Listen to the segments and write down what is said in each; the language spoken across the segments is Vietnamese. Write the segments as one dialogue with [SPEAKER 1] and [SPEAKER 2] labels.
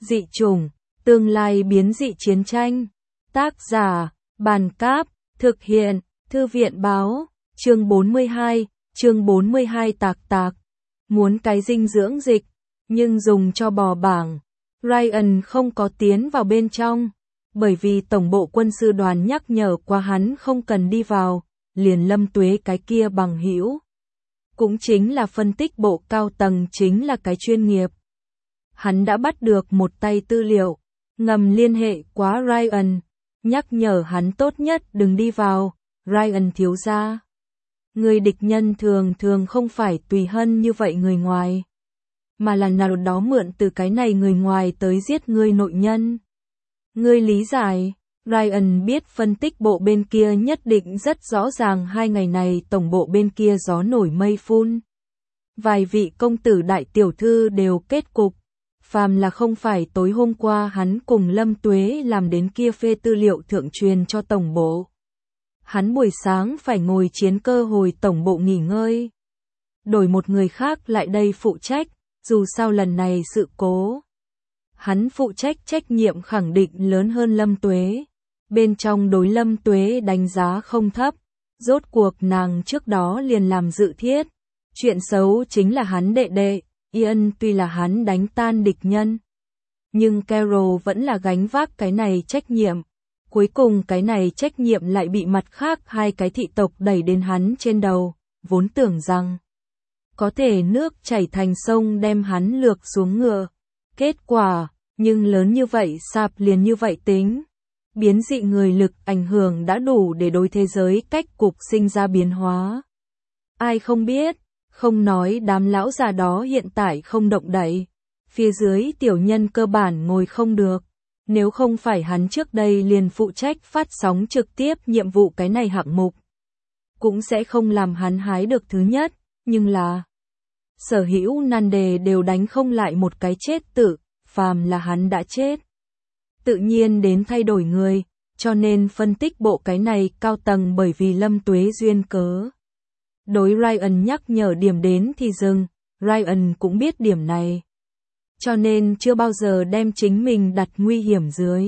[SPEAKER 1] Dị chủng, tương lai biến dị chiến tranh. Tác giả, Bàn Cáp, thực hiện, Thư viện báo, chương 42 tạc tạc. Muốn cái dinh dưỡng dịch, nhưng dùng cho bò bảng. Ryan không có tiến vào bên trong, bởi vì tổng bộ quân sư đoàn nhắc nhở qua hắn không cần đi vào, liền Lâm Tuế cái kia bằng hữu. Cũng chính là phân tích bộ cao tầng chính là cái chuyên nghiệp. Hắn đã bắt được một tay tư liệu, ngầm liên hệ quá Ryan, nhắc nhở hắn tốt nhất đừng đi vào. Ryan thiếu gia, người địch nhân thường thường không phải tùy hân như vậy người ngoài, mà là nào đó mượn từ cái này người ngoài tới giết ngươi nội nhân. Ngươi lý giải. Ryan biết phân tích bộ bên kia nhất định rất rõ ràng 2 ngày này tổng bộ bên kia gió nổi mây phun. Vài vị công tử đại tiểu thư đều kết cục. Phàm là không phải tối hôm qua hắn cùng Lâm Tuế làm đến kia phê tư liệu thượng truyền cho tổng bộ. Hắn buổi sáng phải ngồi chiến cơ hồi tổng bộ nghỉ ngơi. Đổi một người khác lại đây phụ trách, dù sao lần này sự cố. Hắn phụ trách trách nhiệm khẳng định lớn hơn Lâm Tuế. Bên trong đối Lâm Tuế đánh giá không thấp, rốt cuộc nàng trước đó liền làm dự thiết. Chuyện xấu chính là hắn đệ đệ, Ian tuy là hắn đánh tan địch nhân. Nhưng Carol vẫn là gánh vác cái này trách nhiệm. Cuối cùng cái này trách nhiệm lại bị mặt khác 2 cái thị tộc đẩy đến hắn trên đầu, vốn tưởng rằng có thể nước chảy thành sông đem hắn lược xuống ngựa. Kết quả, nhưng lớn như vậy sạp liền như vậy tính. Biến dị người lực ảnh hưởng đã đủ để đối thế giới cách cục sinh ra biến hóa. Ai không biết, không nói đám lão già đó hiện tại không động đậy. Phía dưới tiểu nhân cơ bản ngồi không được. Nếu không phải hắn trước đây liền phụ trách phát sóng trực tiếp nhiệm vụ cái này hạng mục, cũng sẽ không làm hắn hái được thứ nhất, nhưng là sở hữu nan đề đều đánh không lại một cái chết tự, phàm là hắn đã chết. Tự nhiên đến thay đổi người, cho nên phân tích bộ cái này cao tầng bởi vì Lâm Tuế duyên cớ. Đối Ryan nhắc nhở điểm đến thì dừng, Ryan cũng biết điểm này. Cho nên chưa bao giờ đem chính mình đặt nguy hiểm dưới.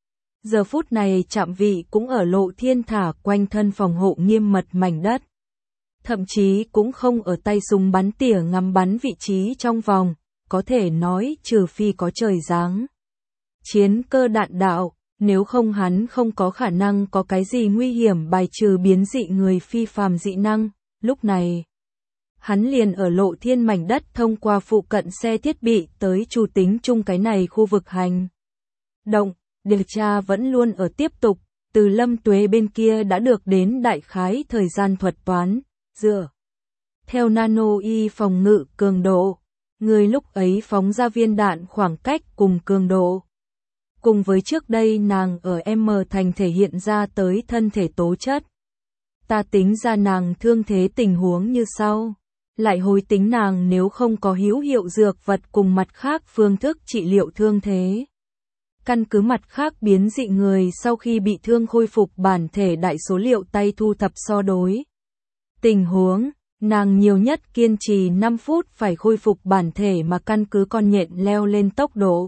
[SPEAKER 1] Giờ phút này trạm vị cũng ở Lộ Thiên thả quanh thân phòng hộ nghiêm mật mảnh đất. Thậm chí cũng không ở tay súng bắn tỉa ngắm bắn vị trí trong vòng, có thể nói trừ phi có trời giáng. Chiến cơ đạn đạo, nếu không hắn không có khả năng có cái gì nguy hiểm bài trừ biến dị người phi phàm dị năng. Lúc này, hắn liền ở Lộ Thiên mảnh đất thông qua phụ cận xe thiết bị tới chủ tính chung cái này khu vực hành động. Điều tra vẫn luôn ở tiếp tục, từ Lâm Tuế bên kia đã được đến đại khái thời gian thuật toán, dựa theo nano y phòng ngự cường độ, người lúc ấy phóng ra viên đạn khoảng cách cùng cường độ. Cùng với trước đây nàng ở M thành thể hiện ra tới thân thể tố chất. Ta tính ra nàng thương thế tình huống như sau. Lại hối tính nàng nếu không có hữu hiệu dược vật cùng mặt khác phương thức trị liệu thương thế. Căn cứ mặt khác biến dị người sau khi bị thương khôi phục bản thể đại số liệu tay thu thập so đối. Tình huống, nàng nhiều nhất kiên trì 5 phút phải khôi phục bản thể mà căn cứ con nhện leo lên tốc độ.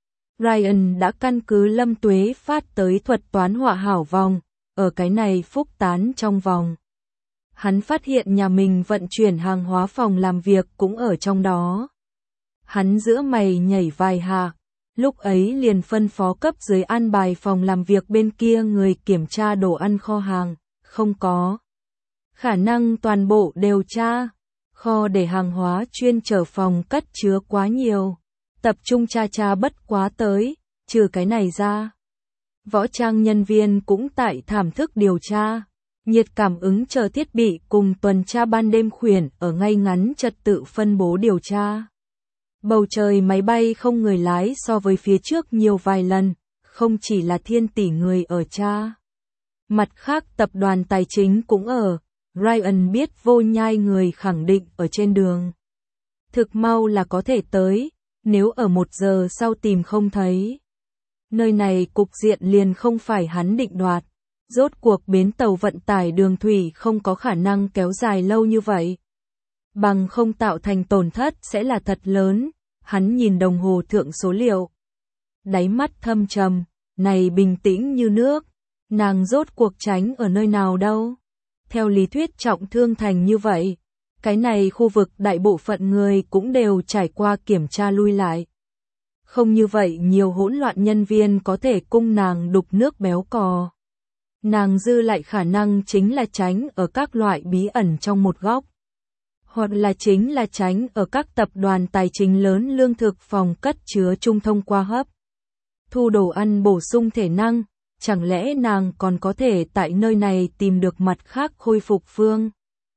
[SPEAKER 1] Ryan đã căn cứ Lâm Tuế phát tới thuật toán họa hảo vòng, ở cái này phúc tán trong vòng. Hắn phát hiện nhà mình vận chuyển hàng hóa phòng làm việc cũng ở trong đó. Hắn giữa mày nhảy vài hạ, lúc ấy liền phân phó cấp dưới an bài phòng làm việc bên kia người kiểm tra đồ ăn kho hàng, không có khả năng toàn bộ đều tra, kho để hàng hóa chuyên chở phòng cất chứa quá nhiều, tập trung tra bất quá tới, trừ cái này ra. Võ trang nhân viên cũng tại thảm thức điều tra. Nhiệt cảm ứng chờ thiết bị cùng tuần tra ban đêm khuyển ở ngay ngắn trật tự phân bố điều tra. Bầu trời máy bay không người lái so với phía trước nhiều vài lần, không chỉ là thiên tỷ người ở tra. Mặt khác tập đoàn tài chính cũng ở, Ryan biết Vô Nhai người khẳng định ở trên đường. Thực mau là có thể tới, nếu ở 1 giờ sau tìm không thấy. Nơi này cục diện liền không phải hắn định đoạt. Rốt cuộc bến tàu vận tải đường thủy không có khả năng kéo dài lâu như vậy. Bằng không tạo thành tổn thất sẽ là thật lớn. Hắn nhìn đồng hồ thượng số liệu. đáy mắt thâm trầm, này bình tĩnh như nước, nàng rốt cuộc tránh ở nơi nào đâu. Theo lý thuyết trọng thương thành như vậy, cái này khu vực đại bộ phận người cũng đều trải qua kiểm tra lui lại. Không như vậy nhiều hỗn loạn nhân viên có thể cung nàng đục nước béo cò. Nàng dư lại khả năng chính là tránh ở các loại bí ẩn trong một góc. Hoặc là chính là tránh ở các tập đoàn tài chính lớn lương thực phòng cất chứa trung thông qua hấp. Thu đồ ăn bổ sung thể năng, chẳng lẽ nàng còn có thể tại nơi này tìm được mặt khác khôi phục phương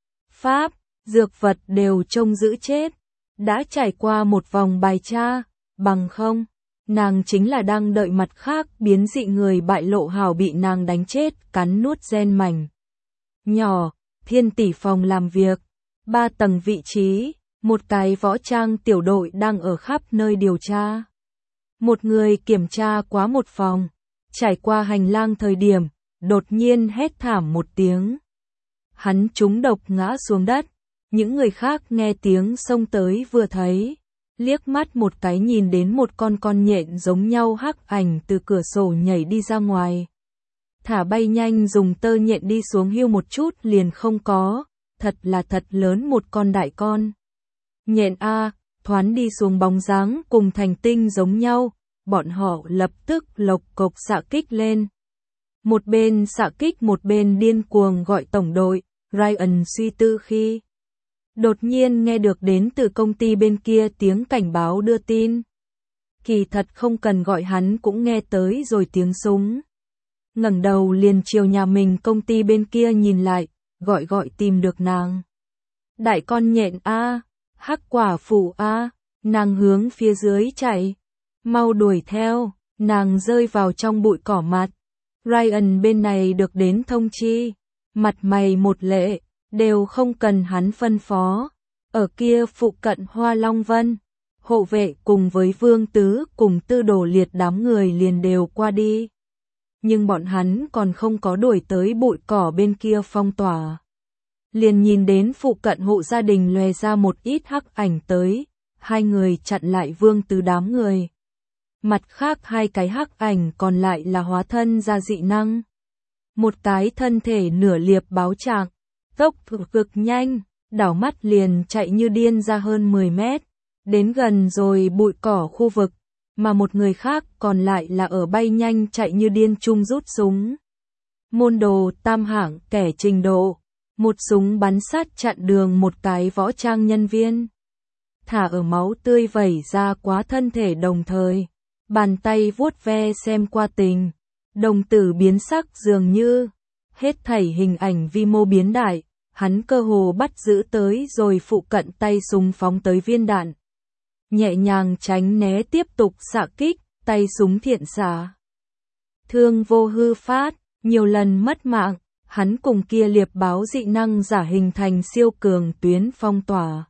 [SPEAKER 1] pháp, dược vật đều trông giữ chết. Đã trải qua một vòng bài tra, bằng không, nàng chính là đang đợi mặt khác biến dị người bại lộ hào bị nàng đánh chết cắn nuốt gen mảnh. Nhỏ, Thiên tỷ phòng làm việc, 3 tầng vị trí, một cái võ trang tiểu đội đang ở khắp nơi điều tra. Một người kiểm tra quá một phòng, trải qua hành lang thời điểm, đột nhiên hét thảm một tiếng. Hắn trúng độc ngã xuống đất, những người khác nghe tiếng xông tới vừa thấy, liếc mắt một cái nhìn đến một con nhện giống nhau hắc ảnh từ cửa sổ nhảy đi ra ngoài. Thả bay nhanh dùng tơ nhện đi xuống hưu một chút liền không có, thật là thật lớn một con đại con. Nhện A, thoáng đi xuống bóng dáng cùng thành tinh giống nhau, bọn họ lập tức lộc cộc xạ kích lên. Một bên xạ kích một bên điên cuồng gọi tổng đội, Ryan suy tư khi đột nhiên nghe được đến từ công ty bên kia tiếng cảnh báo đưa tin. Kỳ thật không cần gọi hắn cũng nghe tới rồi tiếng súng. Ngẩng đầu liền chiều nhà mình công ty bên kia nhìn lại, gọi tìm được nàng. Đại con nhện A, hắc quả phụ A, nàng hướng phía dưới chạy. Mau đuổi theo, nàng rơi vào trong bụi cỏ mặt. Ryan bên này được đến thông chi, mặt mày một lệ, đều không cần hắn phân phó. Ở kia phụ cận Hoa Long Vân, hộ vệ cùng với Vương Tứ cùng Tư Đồ Liệt đám người liền đều qua đi. Nhưng bọn hắn còn không có đuổi tới bụi cỏ bên kia phong tỏa. Liền nhìn đến phụ cận hộ gia đình lòe ra một ít hắc ảnh tới, hai người chặn lại Vương Tứ đám người. Mặt khác hai cái hắc ảnh còn lại là hóa thân ra dị năng. Một cái thân thể nửa liệp báo trạng, tốc cực nhanh, đảo mắt liền chạy như điên ra hơn 10 mét, đến gần rồi bụi cỏ khu vực, mà một người khác còn lại là ở bay nhanh chạy như điên chung rút súng. Môn đồ tam hạng kẻ trình độ, một súng bắn sát chặn đường một cái võ trang nhân viên. Thả ở máu tươi vẩy ra quá thân thể đồng thời, bàn tay vuốt ve xem qua tình, đồng tử biến sắc dường như, hết thảy hình ảnh vi mô biến đại, hắn cơ hồ bắt giữ tới rồi phụ cận tay súng phóng tới viên đạn. Nhẹ nhàng tránh né tiếp tục xạ kích, tay súng thiện xạ. Thương vô hư phát, nhiều lần mất mạng, hắn cùng kia liệp báo dị năng giả hình thành siêu cường tuyến phong tỏa.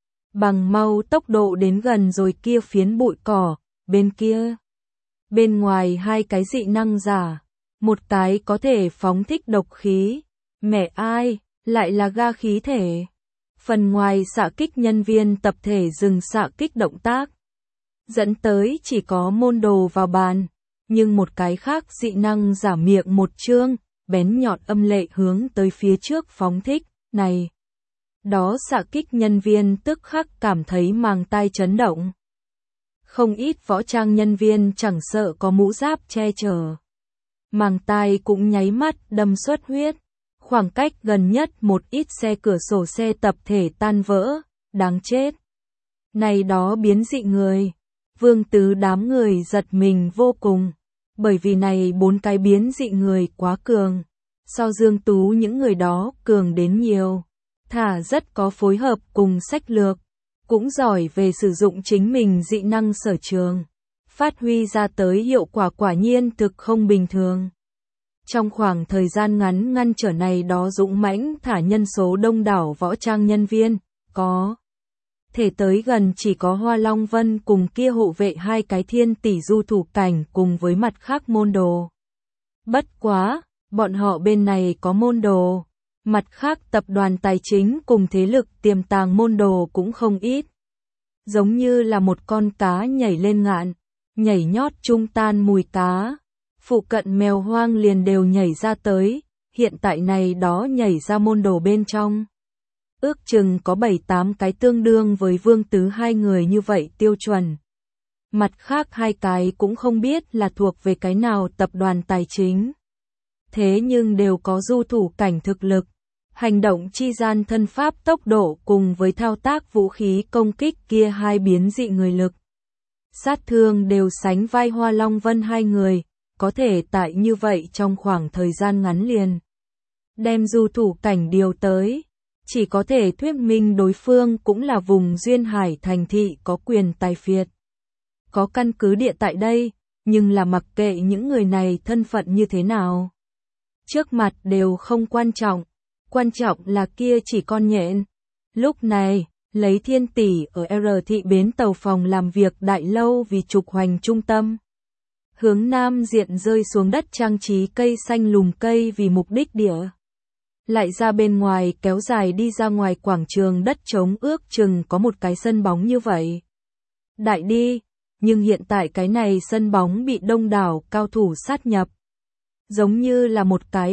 [SPEAKER 1] Bằng mau tốc độ đến gần rồi kia phiến bụi cỏ, bên kia. Bên ngoài hai cái dị năng giả, một cái có thể phóng thích độc khí, mẹ ai, lại là ga khí thể. Phần ngoài xạ kích nhân viên tập thể dừng xạ kích động tác, dẫn tới chỉ có môn đồ vào bàn, nhưng một cái khác dị năng giả miệng một trương, bén nhọn âm lệ hướng tới phía trước phóng thích, này. Đó xạ kích nhân viên tức khắc cảm thấy màng tai chấn động. Không ít võ trang nhân viên chẳng sợ có mũ giáp che chở. Màng tai cũng nháy mắt đâm xuất huyết. Khoảng cách gần nhất một ít xe cửa sổ xe tập thể tan vỡ, đáng chết. Này đó biến dị người. Vương Tứ đám người giật mình vô cùng. Bởi vì này 4 cái biến dị người quá cường. So Dương Tú những người đó cường đến nhiều. Thả rất có phối hợp cùng sách lược. Cũng giỏi về sử dụng chính mình dị năng sở trường. Phát huy ra tới hiệu quả quả nhiên thực không bình thường. Trong khoảng thời gian ngắn ngăn trở này đó dũng mãnh thả nhân số đông đảo võ trang nhân viên, có thể tới gần chỉ có Hoa Long Vân cùng kia hộ vệ hai cái thiên tỷ du thủ cảnh cùng với mặt khác môn đồ. Bất quá, bọn họ bên này có môn đồ, mặt khác tập đoàn tài chính cùng thế lực tiềm tàng môn đồ cũng không ít. Giống như là một con cá nhảy lên ngạn, nhảy nhót trung tan mùi cá. Phụ cận mèo hoang liền đều nhảy ra tới, hiện tại này đó nhảy ra môn đồ bên trong. Ước chừng có 7-8 cái tương đương với Vương Tứ hai người như vậy tiêu chuẩn. Mặt khác hai cái cũng không biết là thuộc về cái nào tập đoàn tài chính. Thế nhưng đều có du thủ cảnh thực lực, hành động chi gian thân pháp tốc độ cùng với thao tác vũ khí công kích kia hai biến dị người lực. Sát thương đều sánh vai Hoa Long Vân hai người, có thể tại như vậy trong khoảng thời gian ngắn liền. Đem du thủ cảnh điều tới, chỉ có thể thuyết minh đối phương cũng là vùng duyên hải thành thị có quyền tài phiệt. Có căn cứ địa tại đây, nhưng là mặc kệ những người này thân phận như thế nào. Trước mặt đều không quan trọng là kia chỉ con nhện. Lúc này, lấy Thiên Tỷ ở R thị bến tàu phòng làm việc đại lâu vì trục hoành trung tâm. Hướng nam diện rơi xuống đất trang trí cây xanh lùm cây vì mục đích địa. Lại ra bên ngoài kéo dài đi ra ngoài quảng trường đất trống ước chừng có một cái sân bóng như vậy. Đại đi, nhưng hiện tại cái này sân bóng bị đông đảo cao thủ sát nhập. Giống như là một cái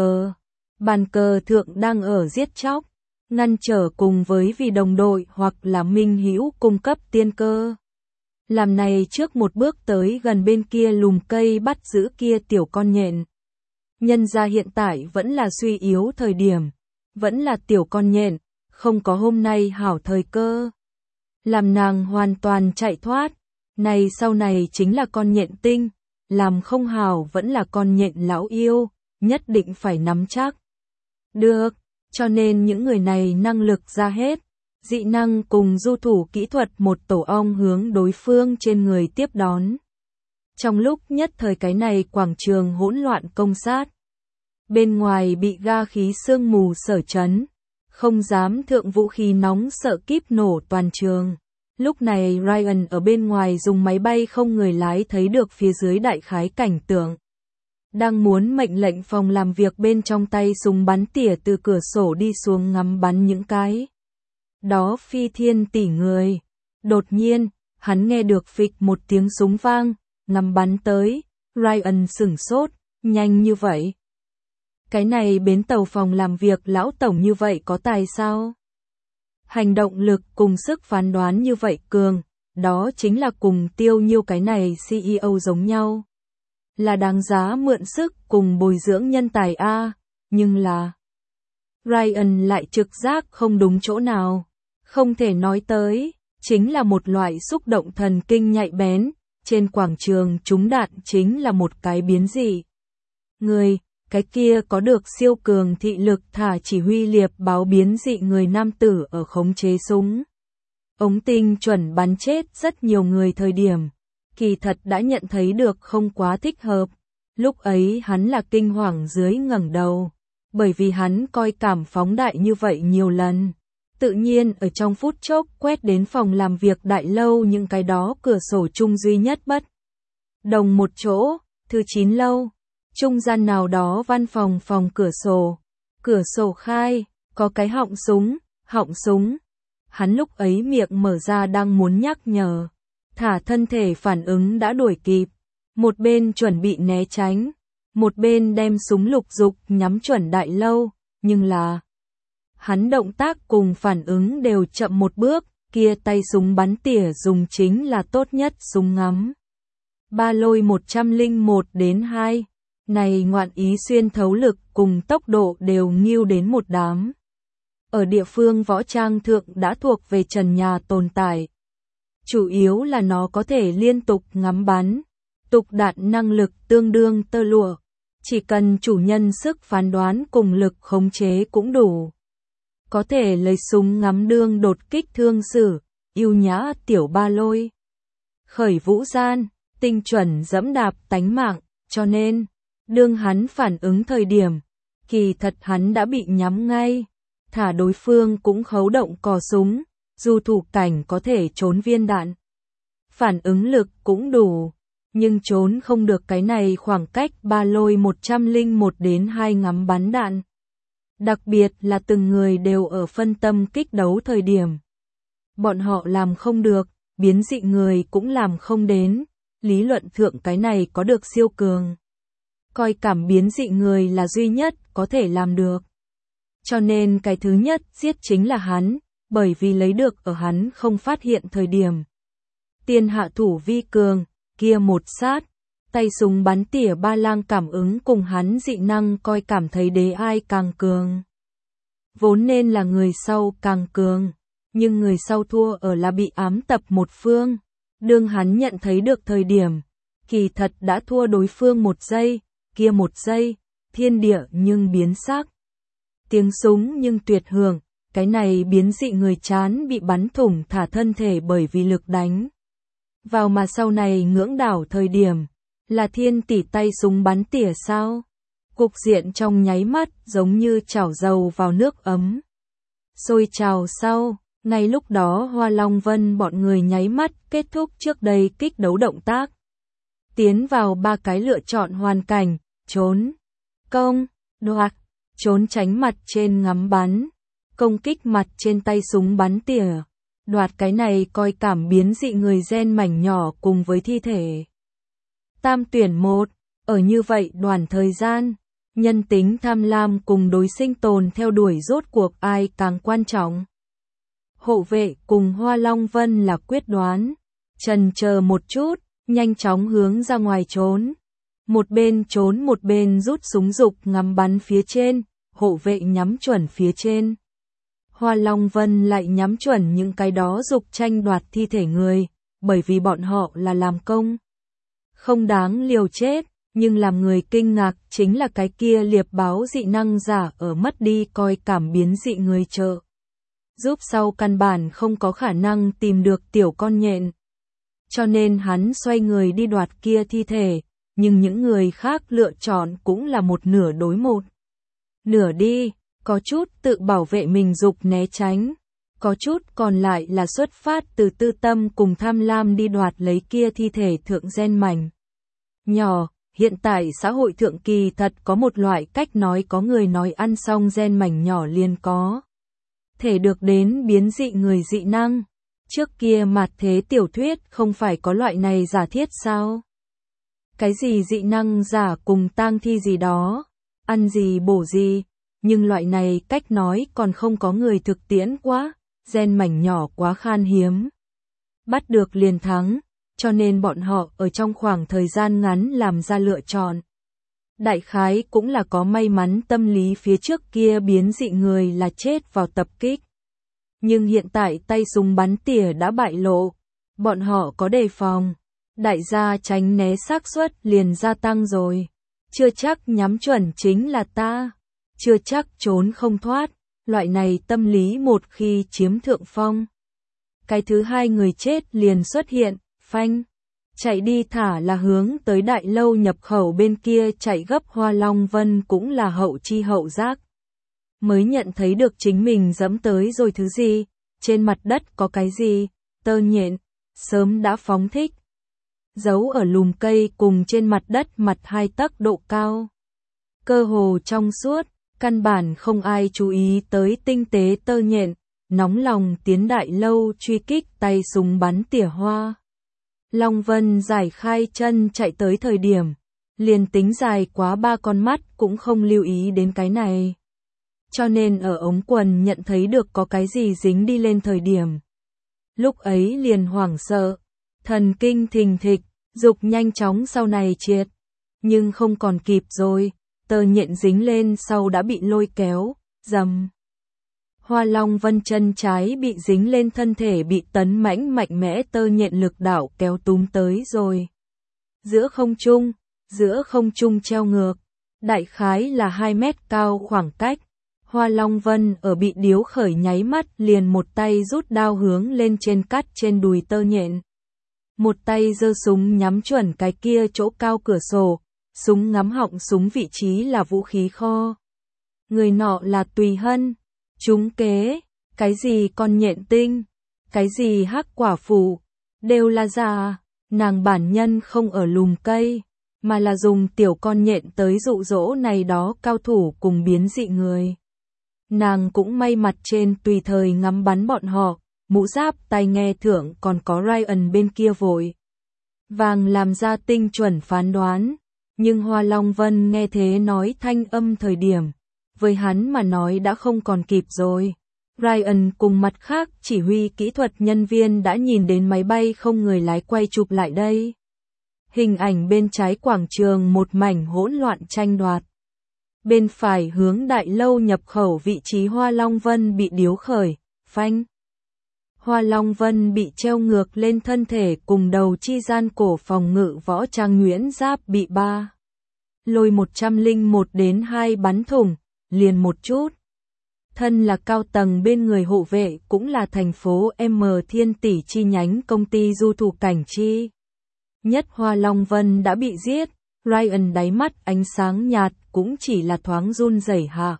[SPEAKER 1] bàn cờ thượng đang ở giết chóc, ngăn trở cùng với vì đồng đội hoặc là minh hữu cung cấp tiên cơ. Làm này trước một bước tới gần bên kia lùm cây bắt giữ kia tiểu con nhện. Nhân ra hiện tại vẫn là suy yếu thời điểm, vẫn là tiểu con nhện, không có hôm nay hảo thời cơ. Làm nàng hoàn toàn chạy thoát, này sau này chính là con nhện tinh, làm không hảo vẫn là con nhện lão yêu, nhất định phải nắm chắc. Được, cho nên những người này năng lực ra hết, dị năng cùng du thủ kỹ thuật một tổ ong hướng đối phương trên người tiếp đón. Trong lúc nhất thời cái này quảng trường hỗn loạn công sát. Bên ngoài bị ga khí sương mù sở chấn, không dám thượng vũ khí nóng sợ kíp nổ toàn trường. Lúc này Ryan ở bên ngoài dùng máy bay không người lái thấy được phía dưới đại khái cảnh tượng. Đang muốn mệnh lệnh phòng làm việc bên trong tay súng bắn tỉa từ cửa sổ đi xuống ngắm bắn những cái. Đó phi thiên tỷ người. Đột nhiên, hắn nghe được phịch một tiếng súng vang, ngắm bắn tới. Ryan sửng sốt, nhanh như vậy. Cái này bến tàu phòng làm việc lão tổng như vậy có tài sao? Hành động lực cùng sức phán đoán như vậy cường, đó chính là cùng Tiêu Nhiêu cái này CEO giống nhau. Là đáng giá mượn sức cùng bồi dưỡng nhân tài A, nhưng là Ryan lại trực giác không đúng chỗ nào, không thể nói tới, chính là một loại xúc động thần kinh nhạy bén, trên quảng trường trúng đạn chính là một cái biến dị. Người, cái kia có được siêu cường thị lực thả chỉ huy liệp báo biến dị người nam tử ở khống chế súng. Ống tinh chuẩn bắn chết rất nhiều người thời điểm. Kỳ thật đã nhận thấy được không quá thích hợp. Lúc ấy hắn là kinh hoàng dưới ngẩng đầu. Bởi vì hắn coi cảm phóng đại như vậy nhiều lần. Tự nhiên ở trong phút chốc quét đến phòng làm việc đại lâu những cái đó cửa sổ chung duy nhất bất đồng một chỗ, thứ 9 lâu. Trung gian nào đó văn phòng cửa sổ khai, có cái họng súng. Hắn lúc ấy miệng mở ra đang muốn nhắc nhở, thả thân thể phản ứng đã đuổi kịp, một bên chuẩn bị né tránh, một bên đem súng lục dục nhắm chuẩn đại lâu, nhưng là hắn động tác cùng phản ứng đều chậm một bước, kia tay súng bắn tỉa dùng chính là tốt nhất súng ngắm. Ba lôi 101-2. Này ngoạn ý xuyên thấu lực cùng tốc độ đều nghiêu đến một đám. Ở địa phương võ trang thượng đã thuộc về trần nhà tồn tại. Chủ yếu là nó có thể liên tục ngắm bắn. Tục đạn năng lực tương đương tơ lụa. Chỉ cần chủ nhân sức phán đoán cùng lực khống chế cũng đủ. Có thể lấy súng ngắm đương đột kích thương sử, yêu nhã tiểu ba lôi. Khởi vũ gian, tinh chuẩn dẫm đạp tánh mạng, cho nên đương hắn phản ứng thời điểm, kỳ thật hắn đã bị nhắm ngay, thả đối phương cũng khấu động cò súng, dù thủ cảnh có thể trốn viên đạn. Phản ứng lực cũng đủ, nhưng trốn không được cái này khoảng cách ba lôi 101-2 ngắm bắn đạn. Đặc biệt là từng người đều ở phân tâm kích đấu thời điểm. Bọn họ làm không được, biến dị người cũng làm không đến. lý luận thượng cái này có được siêu cường. Coi cảm biến dị người là duy nhất có thể làm được. Cho nên cái thứ nhất giết chính là hắn, bởi vì lấy được ở hắn không phát hiện thời điểm. Tiên hạ thủ vi cường, kia một sát, tay súng bắn tỉa ba lang cảm ứng cùng hắn dị năng coi cảm thấy đế ai càng cường. Vốn nên là người sau càng cường, nhưng người sau thua ở là bị ám tập một phương. Đương hắn nhận thấy được thời điểm, kỳ thật đã thua đối phương một giây, kia một giây, thiên địa nhưng biến sắc. Tiếng súng nhưng tuyệt hưởng, cái này biến dị người chán bị bắn thủng thả thân thể bởi vì lực đánh vào mà sau này ngưỡng đảo thời điểm, là thiên tỷ tay súng bắn tỉa sao? Cục diện trong nháy mắt giống như chảo dầu vào nước ấm. Sôi trào sau, ngay lúc đó Hoa Long Vân bọn người nháy mắt kết thúc trước đây kích đấu động tác. Tiến vào ba cái lựa chọn hoàn cảnh, trốn, công, đoạt, trốn tránh mặt trên ngắm bắn, công kích mặt trên tay súng bắn tỉa. Đoạt cái này coi cảm biến dị người gen mảnh nhỏ cùng với thi thể. Tam tuyển một, ở như vậy đoạn thời gian, nhân tính tham lam cùng đối sinh tồn theo đuổi rốt cuộc ai càng quan trọng. Hộ vệ cùng Hoa Long Vân là quyết đoán, chần chờ một chút, nhanh chóng hướng ra ngoài trốn. Một bên trốn một bên rút súng dục ngắm bắn phía trên, hộ vệ nhắm chuẩn phía trên. Hoa Long Vân lại nhắm chuẩn những cái đó dục tranh đoạt thi thể người, bởi vì bọn họ là làm công. Không đáng liều chết, nhưng làm người kinh ngạc chính là cái kia liệp báo dị năng giả ở mất đi coi cảm biến dị người trợ. Giúp sau căn bản không có khả năng tìm được tiểu con nhện. Cho nên hắn xoay người đi đoạt kia thi thể, nhưng những người khác lựa chọn cũng là một nửa đối một. Nửa đi, có chút tự bảo vệ mình dục né tránh, có chút còn lại là xuất phát từ tư tâm cùng tham lam đi đoạt lấy kia thi thể thượng gen mảnh nhỏ. Hiện tại xã hội thượng kỳ thật có một loại cách nói có người nói ăn xong gen mảnh nhỏ liền có thể được đến biến dị người dị năng. Trước kia mạt thế tiểu thuyết không phải có loại này giả thiết sao? Cái gì dị năng giả cùng tang thi gì đó, ăn gì bổ gì, nhưng loại này cách nói còn không có người thực tiễn quá, gen mảnh nhỏ quá khan hiếm. Bắt được liền thắng, cho nên bọn họ ở trong khoảng thời gian ngắn làm ra lựa chọn. Đại khái cũng là có may mắn tâm lý phía trước kia biến dị người là chết vào tập kích. Nhưng hiện tại tay súng bắn tỉa đã bại lộ, bọn họ có đề phòng, đại gia tránh né xác suất liền gia tăng rồi. Chưa chắc nhắm chuẩn chính là ta, chưa chắc trốn không thoát, loại này tâm lý một khi chiếm thượng phong. Cái thứ hai người chết liền xuất hiện, phanh, chạy đi thả là hướng tới đại lâu nhập khẩu bên kia chạy gấp. Hoa Long Vân cũng là hậu chi hậu giác. Mới nhận thấy được chính mình dẫm tới rồi thứ gì, trên mặt đất có cái gì, tơ nhện, sớm đã phóng thích. Giấu ở lùm cây cùng trên mặt đất mặt 2 tấc độ cao. Cơ hồ trong suốt, căn bản không ai chú ý tới tinh tế tơ nhện, nóng lòng tiến đại lâu truy kích tay súng bắn tỉa Hoa Long Vân giải khai chân chạy tới thời điểm, liền tính dài quá 3 con mắt cũng không lưu ý đến cái này. Cho nên ở ống quần nhận thấy được có cái gì dính đi lên thời điểm. Lúc ấy liền hoảng sợ, thần kinh thình thịch, dục nhanh chóng sau này triệt. Nhưng không còn kịp rồi, tơ nhện dính lên sau đã bị lôi kéo, dầm. Hoa Long Vân chân trái bị dính lên thân thể bị tấn mãnh mạnh mẽ tơ nhện lực đảo kéo túm tới rồi. Giữa không trung treo ngược, đại khái là 2 mét cao khoảng cách. Hoa Long Vân ở bị điếu khởi nháy mắt liền một tay rút đao hướng lên trên cắt trên đùi tơ nhện. Một tay giơ súng nhắm chuẩn cái kia chỗ cao cửa sổ, súng ngắm họng súng vị trí là vũ khí kho. Người nọ là Tùy Hân, trúng kế, cái gì con nhện tinh, cái gì hắc quả phụ, đều là giả, nàng bản nhân không ở lùm cây, mà là dùng tiểu con nhện tới dụ dỗ này đó cao thủ cùng biến dị người. Nàng cũng may mặt trên tùy thời ngắm bắn bọn họ, mũ giáp tai nghe thượng còn có Ryan bên kia vội vàng làm ra tinh chuẩn phán đoán. Nhưng Hoa Long Vân nghe thế nói thanh âm thời điểm, với hắn mà nói đã không còn kịp rồi. Ryan cùng mặt khác chỉ huy kỹ thuật nhân viên đã nhìn đến máy bay không người lái quay chụp lại đây. Hình ảnh bên trái quảng trường một mảnh hỗn loạn tranh đoạt. Bên phải hướng đại lâu nhập khẩu vị trí Hoa Long Vân bị điếu khởi, phanh. Hoa Long Vân bị treo ngược lên thân thể cùng đầu chi gian cổ phòng ngự võ trang Nguyễn Giáp bị ba. Lôi 101 đến 2 bắn thủng, liền một chút. Thân là cao tầng bên người hộ vệ cũng là thành phố M Thiên Tỷ chi nhánh công ty du thụ cảnh chi. Nhất Hoa Long Vân đã bị giết, Ryan đáy mắt ánh sáng nhạt cũng chỉ là thoáng run rẩy hạ.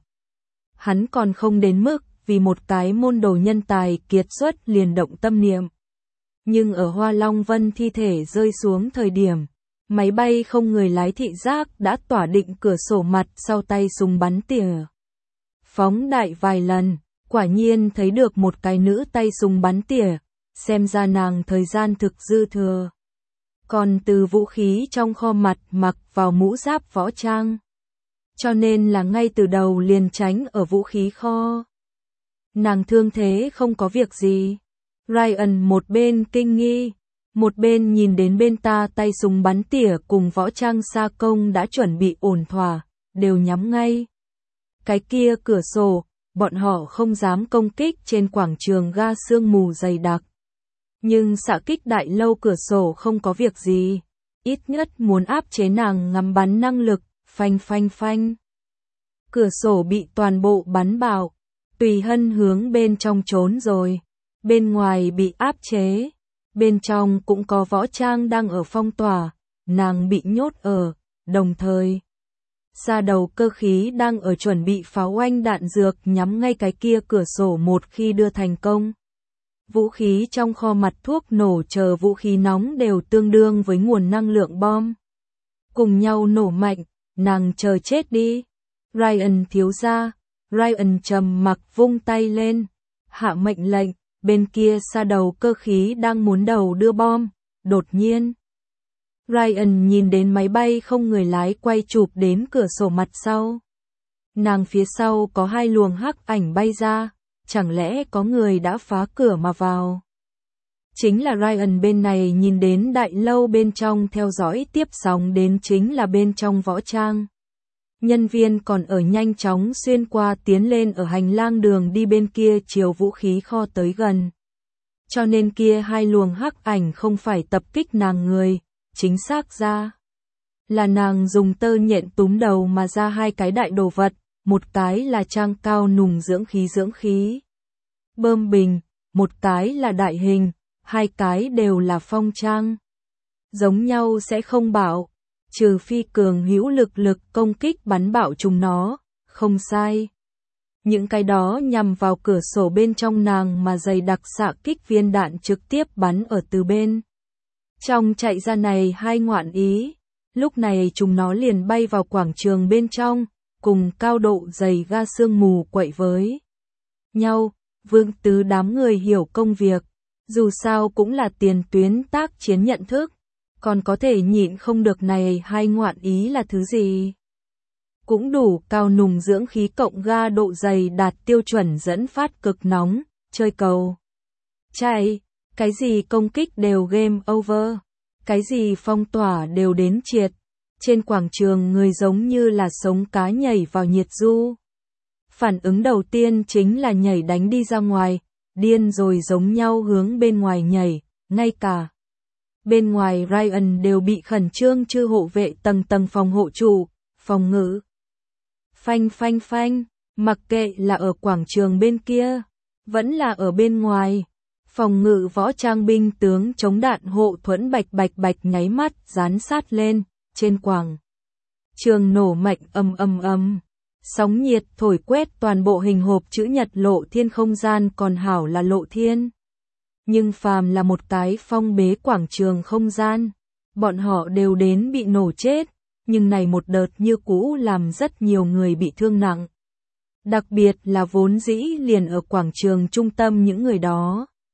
[SPEAKER 1] Hắn còn không đến mức vì một cái môn đồ nhân tài kiệt xuất liền động tâm niệm. Nhưng ở Hoa Long Vân thi thể rơi xuống thời điểm, máy bay không người lái thị giác đã tỏa định cửa sổ mặt sau tay súng bắn tỉa. Phóng đại vài lần, quả nhiên thấy được một cái nữ tay súng bắn tỉa, xem ra nàng thời gian thực dư thừa. Còn từ vũ khí trong kho mặt mặc vào mũ giáp võ trang. Cho nên là ngay từ đầu liền tránh ở vũ khí kho. Nàng thương thế không có việc gì. Ryan một bên kinh nghi, một bên nhìn đến bên ta tay súng bắn tỉa cùng võ trang xa công đã chuẩn bị ổn thỏa, đều nhắm ngay. Cái kia cửa sổ, bọn họ không dám công kích trên quảng trường ga sương mù dày đặc. Nhưng xạ kích đại lâu cửa sổ không có việc gì, ít nhất muốn áp chế nàng ngắm bắn năng lực, phanh phanh phanh. Cửa sổ bị toàn bộ bắn bạo, Tùy Hân hướng bên trong trốn rồi, bên ngoài bị áp chế, bên trong cũng có võ trang đang ở phong tỏa, nàng bị nhốt ở, đồng thời. Ra đầu cơ khí đang ở chuẩn bị pháo oanh đạn dược nhắm ngay cái kia cửa sổ một khi đưa thành công. Vũ khí trong kho mặt thuốc nổ chờ vũ khí nóng đều tương đương với nguồn năng lượng bom. Cùng nhau nổ mạnh, nàng chờ chết đi. Ryan thiếu gia, Ryan trầm mặc vung tay lên, hạ mệnh lệnh, bên kia xa đầu cơ khí đang muốn đầu đưa bom, đột nhiên. Ryan nhìn đến máy bay không người lái quay chụp đến cửa sổ mặt sau. Nàng phía sau có hai luồng hắc ảnh bay ra, chẳng lẽ có người đã phá cửa mà vào. Chính là Ryan bên này nhìn đến đại lâu bên trong theo dõi tiếp sóng đến chính là bên trong võ trang. Nhân viên còn ở nhanh chóng xuyên qua tiến lên ở hành lang đường đi bên kia chiều vũ khí kho tới gần. Cho nên kia hai luồng hắc ảnh không phải tập kích nàng người, chính xác ra là nàng dùng tơ nhện túm đầu mà ra hai cái đại đồ vật, một cái là trang cao nùng dưỡng khí. Bơm bình, một cái là đại hình, hai cái đều là phong trang. Giống nhau sẽ không bạo, trừ phi cường hữu lực công kích bắn bạo chúng nó, không sai. Những cái đó nhằm vào cửa sổ bên trong nàng mà dày đặc xạ kích viên đạn trực tiếp bắn ở từ bên. Trong chạy ra này hai ngoạn ý, lúc này chúng nó liền bay vào quảng trường bên trong, cùng cao độ dày ga sương mù quậy với nhau. Vương Tứ đám người hiểu công việc, dù sao cũng là tiền tuyến tác chiến nhận thức, còn có thể nhịn không được này hai ngoạn ý là thứ gì. Cũng đủ cao nùng dưỡng khí cộng ga độ dày đạt tiêu chuẩn dẫn phát cực nóng, chơi cầu. Chạy, cái gì công kích đều game over, cái gì phong tỏa đều đến triệt. Trên quảng trường người giống như là sống cá nhảy vào nhiệt du. Phản ứng đầu tiên chính là nhảy đánh đi ra ngoài, điên rồi giống nhau hướng bên ngoài nhảy, ngay cả. Bên ngoài Ryan đều bị khẩn trương chư hộ vệ tầng phòng hộ trụ, phòng ngự. Phanh phanh phanh, mặc kệ là ở quảng trường bên kia, vẫn là ở bên ngoài. Phòng ngự võ trang binh tướng chống đạn hộ thuẫn bạch nháy mắt dán sát lên, trên quảng trường nổ mạnh ầm. Sóng nhiệt thổi quét toàn bộ hình hộp chữ nhật lộ thiên không gian còn hảo là lộ thiên. Nhưng phàm là một cái phong bế quảng trường không gian, bọn họ đều đến bị nổ chết, nhưng này một đợt như cũ làm rất nhiều người bị thương nặng. Đặc biệt là vốn dĩ liền ở quảng trường trung tâm những người đó.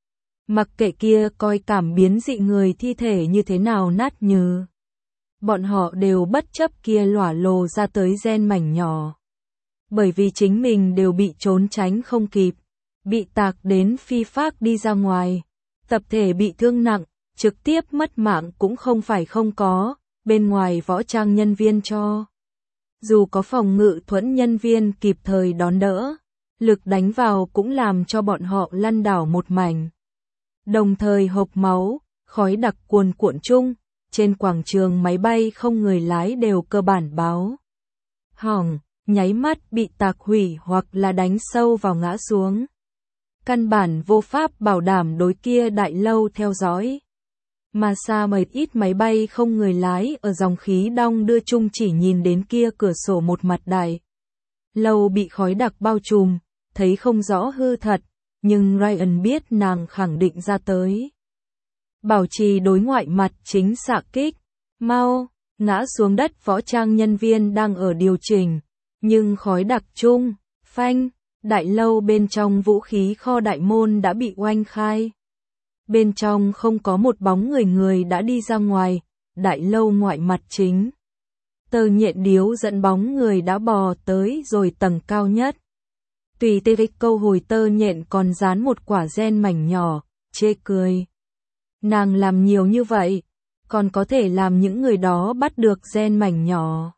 [SPEAKER 1] Mặc kệ kia coi cảm biến dị người thi thể như thế nào nát nhừ. Bọn họ đều bất chấp kia lỏa lồ ra tới gen mảnh nhỏ. Bởi vì chính mình đều bị trốn tránh không kịp, bị tạc đến phi phác đi ra ngoài, tập thể bị thương nặng, trực tiếp mất mạng cũng không phải không có, bên ngoài võ trang nhân viên cho. Dù có phòng ngự thuẫn nhân viên kịp thời đón đỡ, lực đánh vào cũng làm cho bọn họ lăn đảo một mảnh. Đồng thời hộc máu, khói đặc cuồn cuộn chung, trên quảng trường máy bay không người lái đều cơ bản báo hỏng, nháy mắt bị tạc hủy hoặc là đánh sâu vào ngã xuống. Căn bản vô pháp bảo đảm đối kia đại lâu theo dõi. Mà xa mệt ít máy bay không người lái ở dòng khí đong đưa chung chỉ nhìn đến kia cửa sổ một mặt đại lâu bị khói đặc bao trùm, thấy không rõ hư thật, nhưng Ryan biết nàng khẳng định ra tới. Bảo trì đối ngoại mặt chính xạ kích, mau, ngã xuống đất võ trang nhân viên đang ở điều chỉnh, nhưng khói đặc chung, phanh, đại lâu bên trong vũ khí kho đại môn đã bị oanh khai. Bên trong không có một bóng người đã đi ra ngoài, đại lâu ngoại mặt chính. Tờ nhện điếu dẫn bóng người đã bò tới rồi tầng cao nhất. Tùy tê câu hồi tơ nhện còn dán một quả gen mảnh nhỏ, chê cười. Nàng làm nhiều như vậy, còn có thể làm những người đó bắt được gen mảnh nhỏ.